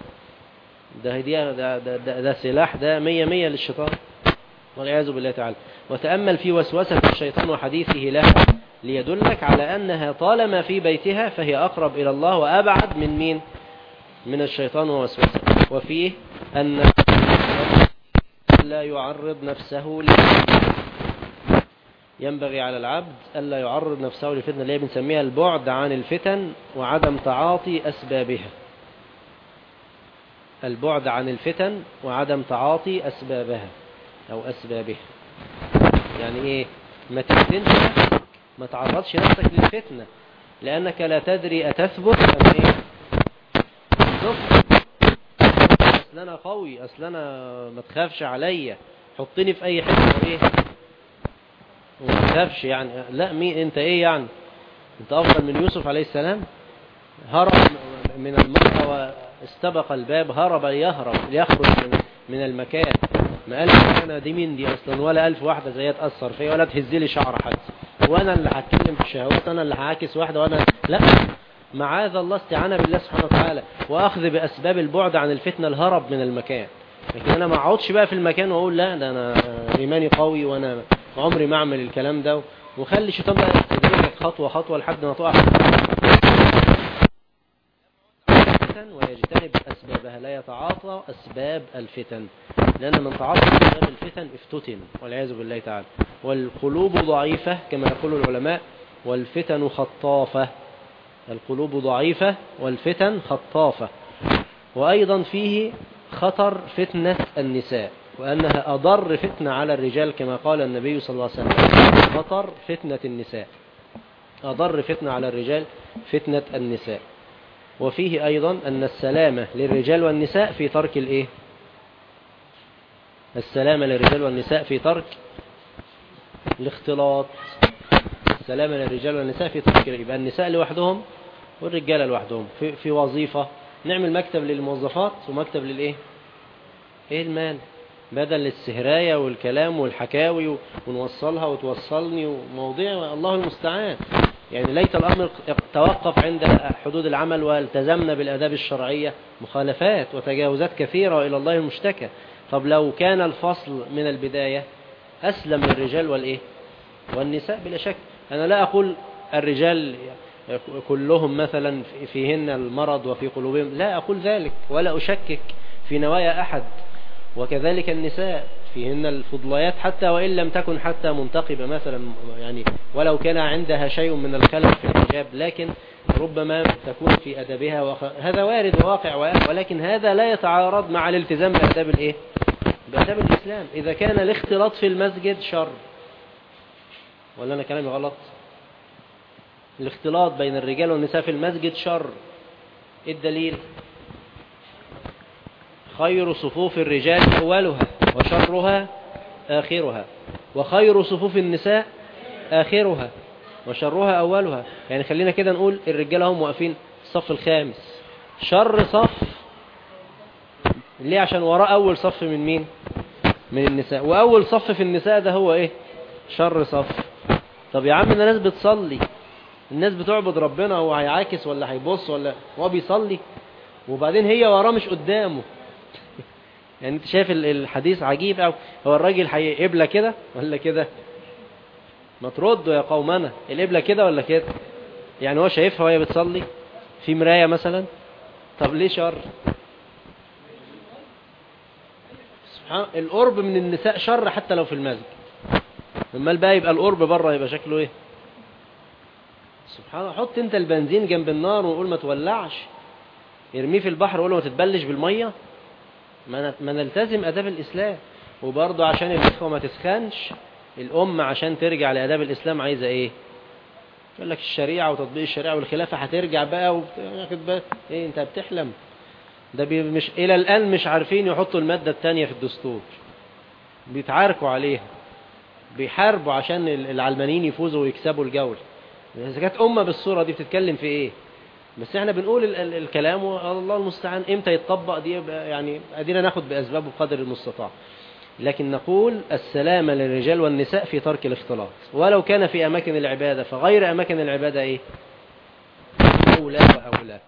S3: ده سلاح، ده 100 للشيطان والعياذ بالله تعالى. وتأمل في وسوسة الشيطان وحديثه لها ليدلك على أنها طالما في بيتها فهي أقرب إلى الله وأبعد من مين؟ من الشيطان ووسوسه. وفيه أن لا يعرض نفسه لفتنة، ينبغي على العبد ألا يعرض نفسه لفتنة، اللي بنسميها البعد عن الفتن وعدم تعاطي أسبابها. البعد عن الفتن وعدم تعاطي أسبابها أو أسبابها. يعني إيه؟ ما تفتنش نفسك، ما تعرضش نفسك للفتنة، لأنك لا تدري أتثبت أم إيه؟ أصل أنا قوي، أصل أنا ما تخافش عليا، حطني في أي حتة إيه وما تخافش يعني. لا، مين أنت؟ إيه يعني؟ أنت أفضل من يوسف عليه السلام؟ هرب من المرأة واستبق الباب، هرب ليخرج من المكان. ما قالش أنا دي مين دي أصلا، ولا ألف واحدة زي تأثر فيا، ولا تهزلي شعر حتى، وأنا اللي هتكلم في الشهوات، أنا اللي هعاكس واحدة، وأنا لا، معاذ الله، استعانة بالله سبحانه وتعالى وأخذ بأسباب البعد عن الفتنة، الهرب من المكان. لكن أنا ما أقعدش بقى في المكان وأقول لا ده أنا إيماني قوي وأنا عمري ما أعمل الكلام ده، وخلي الشيطان بقى يستدرجك خطوة خطوة لحد ما تقع ويجتنب أسبابها، لا يتعاطى أسباب الفتن، لأن من تعاطى أسباب الفتن افتتن والعياذ بالله تعالى. والقلوب ضعيفة كما يقول العلماء، والفتن خطافة. القلوب ضعيفة والفتن خطافة. وأيضا فيه خطر فتنة النساء، وأنها أضر فتنة على الرجال كما قال النبي صلى الله عليه وسلم: خطر فتنة النساء، أضر فتنة على الرجال فتنة النساء. وفيه أيضا أن السلامة للرجال والنساء في ترك الإيه؟ السلامة للرجال والنساء في ترك الاختلاط. السلامة للرجال والنساء في ترك، يبقى النساء لوحدهم والرجال لوحدهم في وظيفة، نعمل مكتب للموظفات ومكتب للإيه؟ إيه المال؟ بدل السهراية والكلام والحكاوي ونوصلها وتوصلني ومواضيع الله المستعان. يعني ليت الأمر توقف عند حدود العمل والتزمنا بالآداب الشرعية، مخالفات وتجاوزات كثيرة إلى الله المشتكى. طب لو كان الفصل من البداية أسلم للرجال والإيه؟ والنساء بلا شك. أنا لا أقول الرجال كلهم مثلا فيهن المرض وفي قلوبهم، لا أقول ذلك ولا أشكك في نوايا أحد، وكذلك النساء فيهن الفضليات حتى وإن لم تكن حتى منتقبة مثلا، يعني ولو كان عندها شيء من الخلل في الحجاب، لكن ربما تكون في أدبها هذا وارد وواقع، ولكن هذا لا يتعارض مع الالتزام بأداب الإيه؟ بأداب الإسلام. إذا كان الاختلاط في المسجد شر، ولا أنا كلامي غلط؟ الاختلاط بين الرجال والنساء في المسجد شر. إيه الدليل؟ خير صفوف الرجال أولها وشرها آخرها، وخير صفوف النساء آخرها وشرها أولها. يعني خلينا كده نقول الرجال هم واقفين الصف الخامس، شر صف ليه؟ عشان وراء أول صف من مين؟ من النساء، وأول صف في النساء ده هو إيه؟ شر صف. طب يا عم الناس بتصلي، الناس بتعبد ربنا، هو هيعاكس ولا هيبص ولا هو بيصلي؟ وبعدين هي وراه مش قدامه. يعني انت شايف الحديث عجيب أو هو الراجل هيقبله كده ولا كده؟ ما تردوا يا قومنا، القبلة كده ولا كده؟ يعني هو شايفها وهي بتصلي في مراية مثلا؟ طب ليه شر؟ سبحان، القرب من النساء شر حتى لو في المسجد، امال بقى يبقى القرب بره يبقى شكله ايه؟ سبحان الله. حط انت البنزين جنب النار وقول ما تولعش، ارميه في البحر وقول ما تتبلش بالمية. ما نلتزم أداب الإسلام. وبرضه عشان الإخوة ما تسخنش، الأمة عشان ترجع لأداب الإسلام عايزة إيه؟ يقول لك الشريعة وتطبيق الشريعة والخلافة هترجع بقى إيه أنت بتحلم؟ ده مش إلى الآن مش عارفين يحطوا المادة الثانية في الدستور، بيتعاركوا عليها، بيحاربوا عشان العلمانيين يفوزوا ويكسبوا الجولة. إذا كانت أمة بالصورة دي بتتكلم في إيه؟ بس احنا بنقول الكلام والله المستعان امتى يتطبق دي يعني ادينا ناخد بأسبابه بقدر المستطاع. لكن نقول السلامة للرجال والنساء في ترك الاختلاط، ولو كان في أماكن العبادة، فغير أماكن العبادة إيه؟ أولى وأولى.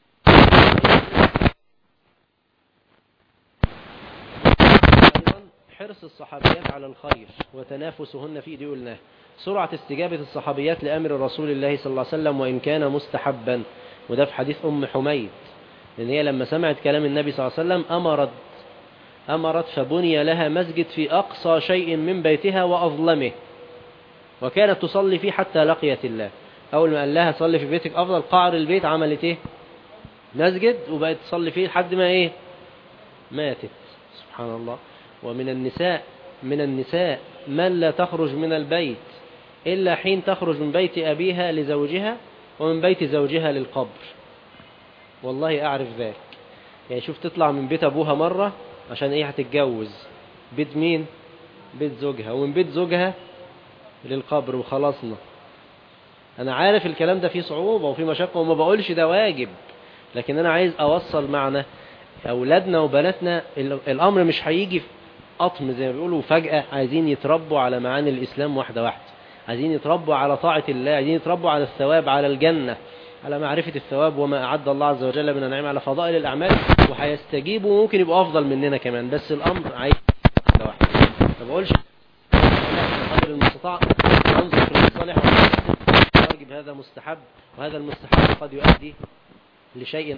S3: أيضا حرص الصحابيات على الخير وتنافسهن فيه، دي قلناه. سرعة استجابة الصحابيات لأمر رسول الله صلى الله عليه وسلم وإن كان مستحبا، وده في حديث أم حميد، لأن هي لما سمعت كلام النبي صلى الله عليه وسلم أمرت فبني لها مسجد في أقصى شيء من بيتها وأظلمه، وكانت تصلي فيه حتى لقيت الله. أول ما قال لها صلي في بيتك أفضل، قعر البيت عملت إيه؟ مسجد، وبقت تصلي فيه لحد ما إيه؟ ماتت. سبحان الله. ومن النساء من لا تخرج من البيت إلا حين تخرج من بيت أبيها لزوجها ومن بيت زوجها للقبر. والله أعرف ذلك. يعني شوف، تطلع من بيت أبوها مرة عشان إيه؟ هتتجوز. بيت مين؟ بيت زوجها، ومن بيت زوجها للقبر وخلصنا. أنا عارف الكلام ده فيه صعوبة وفيه مشقة وما بقولش ده واجب، لكن أنا عايز أوصل معنى أولادنا وبناتنا الأمر مش هيجي في قطم زي ما بيقولوا فجأة. عايزين يتربوا على معاني الإسلام واحدة واحدة، عايزين يتربوا على طاعة الله، عايزين يتربوا على الثواب، على الجنة، على معرفة الثواب وما أعد الله عز وجل من النعيم، على فضائل الأعمال، وهيستجيبوا وممكن يبقوا أفضل مننا كمان. بس الأمر عايز واحدة واحدة. ما بقولش قدر المستطاع ننظر في المصالح ونرجب هذا مستحب، وهذا المستحب قد يؤدي لشيء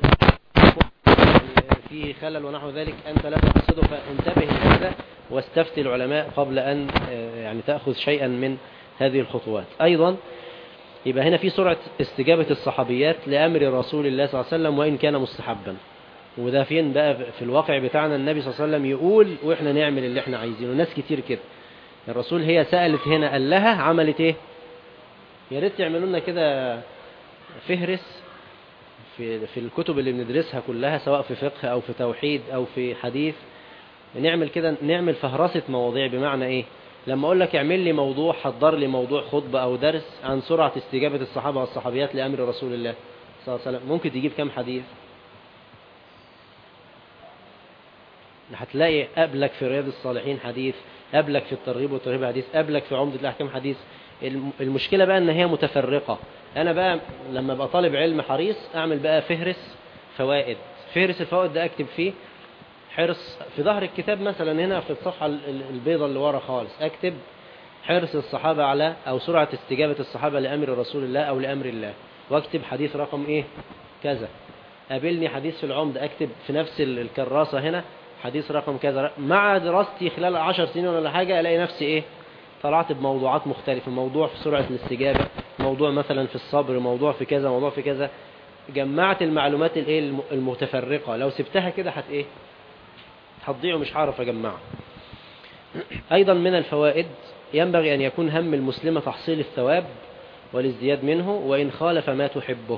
S3: فيه خلل ونحو ذلك أنت لا تقصده، فانتبه لهذا واستفتي العلماء قبل أن يعني تأخذ شيئا من هذه الخطوات. أيضا يبقى هنا في سرعة استجابة الصحابيات لأمر رسول الله صلى الله عليه وسلم وإن كان مستحبا. وده فين بقى في الواقع بتاعنا؟ النبي صلى الله عليه وسلم يقول وإحنا نعمل اللي إحنا عايزينه. ناس كتير كده. الرسول هي سألت هنا قال لها عملت إيه؟ يا ريت تعملوا لنا كده فهرس في الكتب اللي بندرسها كلها، سواء في فقه أو في توحيد أو في حديث، نعمل كده، نعمل فهرسة مواضيع. بمعنى إيه؟ لما أقول لك اعمل لي موضوع، حضر لي موضوع خطبة أو درس عن سرعة استجابة الصحابة والصحابيات لأمر رسول الله صلى الله عليه وسلم، ممكن تجيب كم حديث؟ هتلاقي قبلك في رياض الصالحين حديث، قبلك في الترغيب والترهيب حديث، قبلك في عمدة الأحكام حديث. المشكلة بقى ان هي متفرقة. انا بقى لما ابقى طالب علم حريص اعمل بقى فهرس فوائد. فهرس الفوائد ده اكتب فيه حرص في ظهر الكتاب مثلا، هنا في الصفحة البيضة اللي ورا خالص اكتب حرص الصحابة على او سرعة استجابة الصحابة لأمر رسول الله او لأمر الله، واكتب حديث رقم ايه كذا. قابلني حديث في العمدة اكتب في نفس الكراسة هنا حديث رقم كذا. مع دراستي خلال 10 سنين ولا حاجة الاقي نفسي ايه طلعت بموضوعات مختلفة. موضوع في سرعة الاستجابة، موضوع مثلا في الصبر، موضوع في كذا، موضوع في كذا. جمعت المعلومات الايه المتفرقة. لو سبتها كده ايه هتضيع ومش هعرف اجمعها. ايضا من الفوائد ينبغي ان يكون هم المسلمة تحصيل الثواب والازدياد منه وان خالف ما تحبه.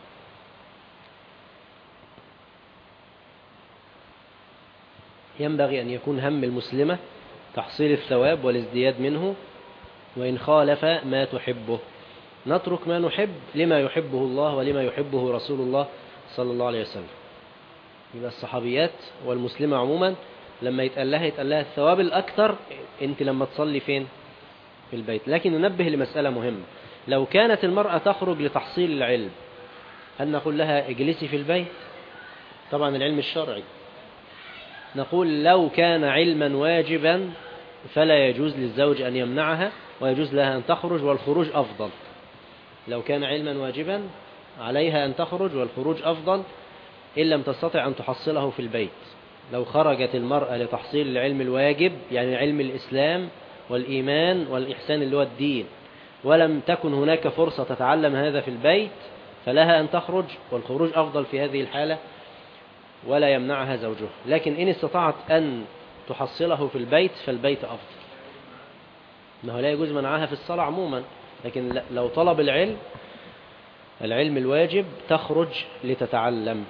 S3: ينبغي ان يكون هم المسلمة تحصيل الثواب والازدياد منه وإن خالف ما تحبه. نترك ما نحب لما يحبه الله ولما يحبه رسول الله صلى الله عليه وسلم. يبقى الصحابيات والمسلمة عموما لما يتقال لها الثواب الأكثر أنت لما تصلي فين؟ في البيت. لكن ننبه لمسألة مهمة. لو كانت المرأة تخرج لتحصيل العلم هل نقول لها اجلسي في البيت؟ طبعا العلم الشرعي. نقول لو كان علما واجبا فلا يجوز للزوج أن يمنعها ويجوز لها أن تخرج، والخروج أفضل. لو كان علما واجبا عليها أن تخرج والخروج أفضل إن لم تستطع أن تحصله في البيت. لو خرجت المرأة لتحصيل العلم الواجب يعني علم الإسلام والإيمان والإحسان اللي هو الدين، ولم تكن هناك فرصة تتعلم هذا في البيت، فلها أن تخرج، والخروج أفضل في هذه الحالة ولا يمنعها زوجها. لكن إن استطاعت أن تحصله في البيت فالبيت أفضل. إنه لا يجوز منعها في الصلاة عموما، لكن لو طلب العلم الواجب تخرج لتتعلم.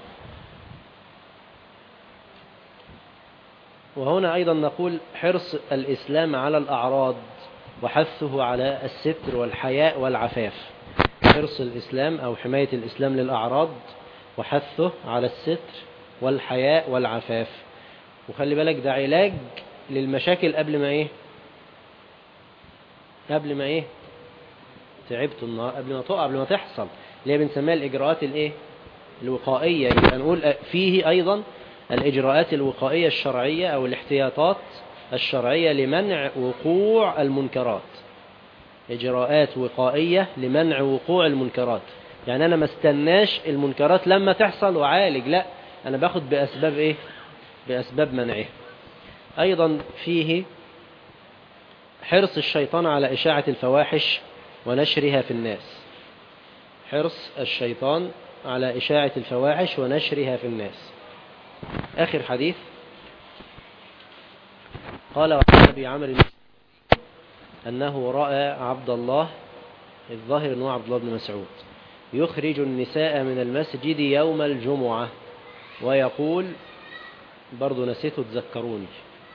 S3: وهنا أيضا نقول حرص الإسلام على الأعراض وحثه على الستر والحياء والعفاف. حرص الإسلام أو حماية الإسلام للأعراض وحثه على الستر والحياء والعفاف. وخلي بالك ده علاج للمشاكل قبل ما ايه تعبت النهار، قبل ما تقع، قبل ما تحصل، اللي هي بنسميها الإجراءات الوقائية. يبقى نقول فيه أيضا الإجراءات الوقائية الشرعية أو الاحتياطات الشرعية لمنع وقوع المنكرات. إجراءات وقائية لمنع وقوع المنكرات، يعني أنا ما استناش المنكرات لما تحصل وعالج، لا، أنا باخد بأسباب بأسباب منعها. أيضا فيه حرص الشيطان على إشاعة الفواحش ونشرها في الناس. حرص الشيطان على إشاعة الفواحش ونشرها في الناس. آخر حديث قال عن أبي عمرو أنه رأى عبد الله، الظاهر أنه عبد الله بن مسعود، يخرج النساء من المسجد يوم الجمعة ويقول، برضو نسيته تذكروني،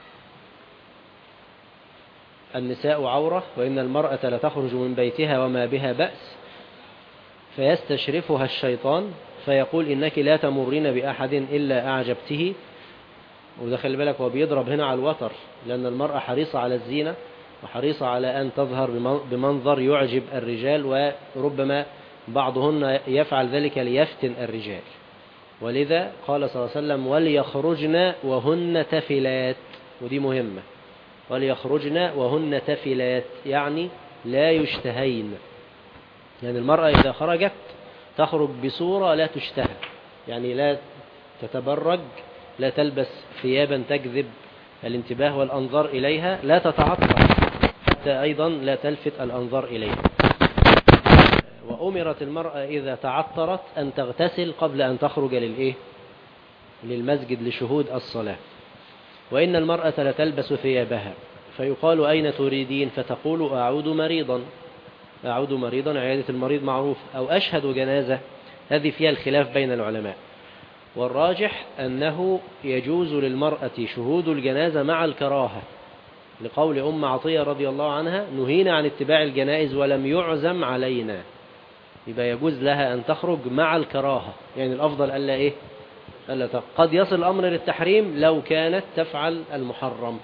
S3: النساء عورة وإن المرأة لتخرج من بيتها وما بها بأس، فيستشرفها الشيطان فيقول إنك لا تمرين بأحد إلا أعجبته. وده خلي بالك هو بيضرب هنا على الوتر، لأن المرأة حريصة على الزينة وحريصة على أن تظهر بمنظر يعجب الرجال، وربما بعضهن يفعل ذلك ليفتن الرجال. ولذا قال صلى الله عليه وسلم وليخرجن وهن تفلات، ودي مهمة، وليخرجن وهن تفلات يعني لا يشتهين. يعني المرأة إذا خرجت تخرج بصورة لا تشتهى، يعني لا تتبرج، لا تلبس ثيابا تجذب الانتباه والأنظار إليها، لا تتعطر حتى أيضا لا تلفت الأنظار إليها. وأمرت المرأة إذا تعطرت أن تغتسل قبل أن تخرج للمسجد لشهود الصلاة. وإن المرأة لتلبس ثيابها فيقال أين تريدين؟ فتقول أعود مريضا، عيادة المريض معروف، أو أشهد جنازة. هذه فيها الخلاف بين العلماء، والراجح أنه يجوز للمرأة شهود الجنازة مع الكراهة، لقول أم عطية رضي الله عنها نهينا عن اتباع الجنائز ولم يعزم علينا. يبقى يجوز لها أن تخرج مع الكراهة، يعني الأفضل ألا قد يصل الأمر للتحريم لو كانت تفعل المحرم،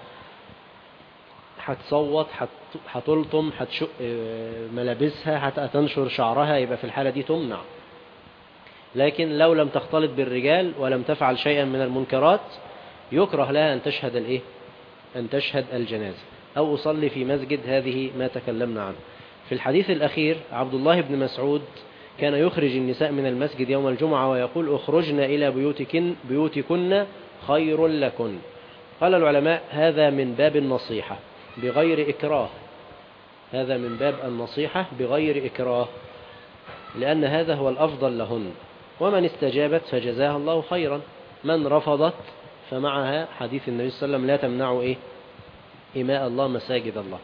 S3: هتصوت، هتلطم، هتشق ملابسها، هتنشر شعرها، يبقى في الحالة دي تمنع. لكن لو لم تختلط بالرجال ولم تفعل شيئا من المنكرات يكره لها أن تشهد الجنازة أو أصلي في مسجد. هذه ما تكلمنا عنه. في الحديث الأخير عبد الله بن مسعود كان يخرج النساء من المسجد يوم الجمعة ويقول اخرجن إلى بيوتكن خير لكن. قال العلماء هذا من باب النصيحة بغير إكراه، هذا من باب النصيحة بغير إكراه، لأن هذا هو الأفضل لهن. ومن استجابت فجزاها الله خيرا، من رفضت فمعها حديث النبي صلى الله عليه وسلم لا تمنعوا إماء الله مساجد الله.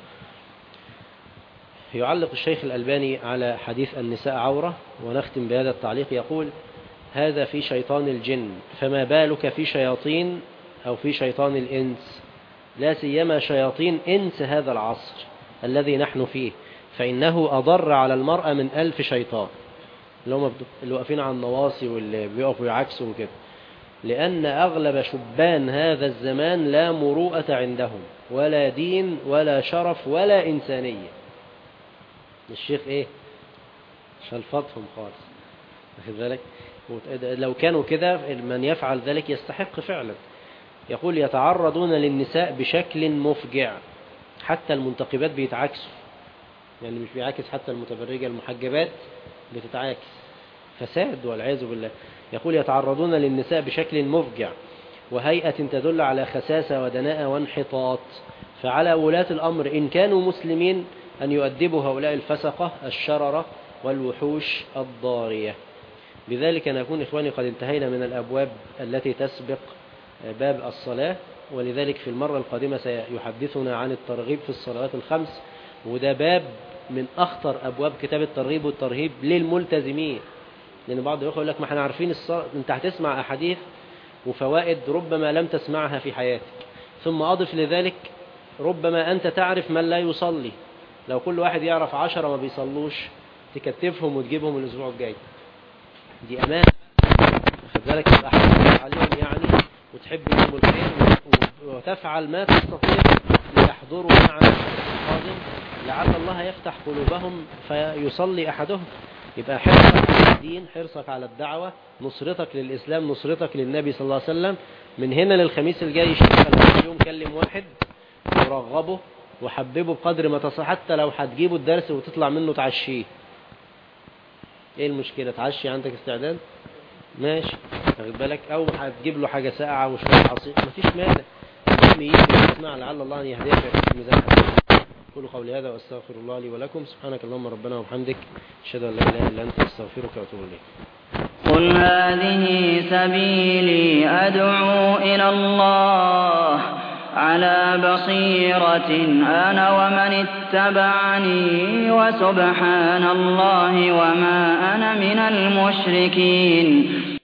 S3: يعلق الشيخ الألباني على حديث النساء عورة، ونختم بهذا التعليق، يقول هذا في شيطان الجن، فما بالك في شياطين أو في شيطان الإنس، لا سيما شياطين إنس هذا العصر الذي نحن فيه، فإنه أضر على المرأة من 1000 شيطان، اللي واقفين على النواصي واللي بيقفوا يعكسوا كده، لأن أغلب شبان هذا الزمان لا مروءة عندهم ولا دين ولا شرف ولا إنسانية. الشيخ شلفطهم خالص، واخد بالك؟ لو كانوا كده من يفعل ذلك يستحق فعلا. يقول يتعرضون للنساء بشكل مفجع، حتى المنتقبات بيتعكسوا، يعني مش بيعكس حتى المتبرجة، المحجبات بتتعاكس، فساد والعياذ بالله. يقول يتعرضون للنساء بشكل مفجع وهيئة تدل على خساسة ودناءة وانحطاط، فعلى ولاة الأمر إن كانوا مسلمين أن يؤدبوا هؤلاء الفسقة الشررة والوحوش الضارية. بذلك نكون إخواني قد انتهينا من الأبواب التي تسبق باب الصلاة، ولذلك في المرة القادمة سيحدثنا عن الترغيب في الصلوات الخمس، وده باب من أخطر أبواب كتاب الترغيب والترهيب للملتزمين، لأن بعض يقول لك ما احنا عارفين الصلاة، انت هتسمع أحاديث وفوائد ربما لم تسمعها في حياتك، ثم أضف لذلك ربما أنت تعرف من لا يصلي لو كل واحد يعرف 10 ما بيصلوش تكتفهم وتجيبهم الأسبوع الجاي، دي أمانة، خد بالك، يبقى حريص عليهم يعني، وتحب لهم الخير وتفعل ما تستطيع ليحضروا معنا القادم لعل الله يفتح قلوبهم فيصلي أحدهم. يبقى حرصك على الدين، حرصك على الدعوة، نصرتك للإسلام، نصرتك للنبي صلى الله عليه وسلم. من هنا للخميس الجاي شغل يوم كلم واحد ورغبه وحببه بقدر ما تصح، حتى لو هتجيبه الدرس وتطلع منه تعشيه. ايه المشكلة؟ تعشي، عندك استعداد؟ ماشي، واخد بالك، او هتجيب له حاجة ساقعة وشوية عصير، مفيش مانع، المهم يجي ويسمع لعل الله ان يهديه في ميزان حسناته. قولوا قولي هذا واستغفر الله لي ولكم. سبحانك اللهم ربنا وبحمدك، اشهد ان لا اله الا انت، استغفرك واتوب اليك.
S4: قل هذه سبيلي أدعو إلى الله على بصيرة أنا ومن اتبعني وسبحان الله وما أنا من المشركين.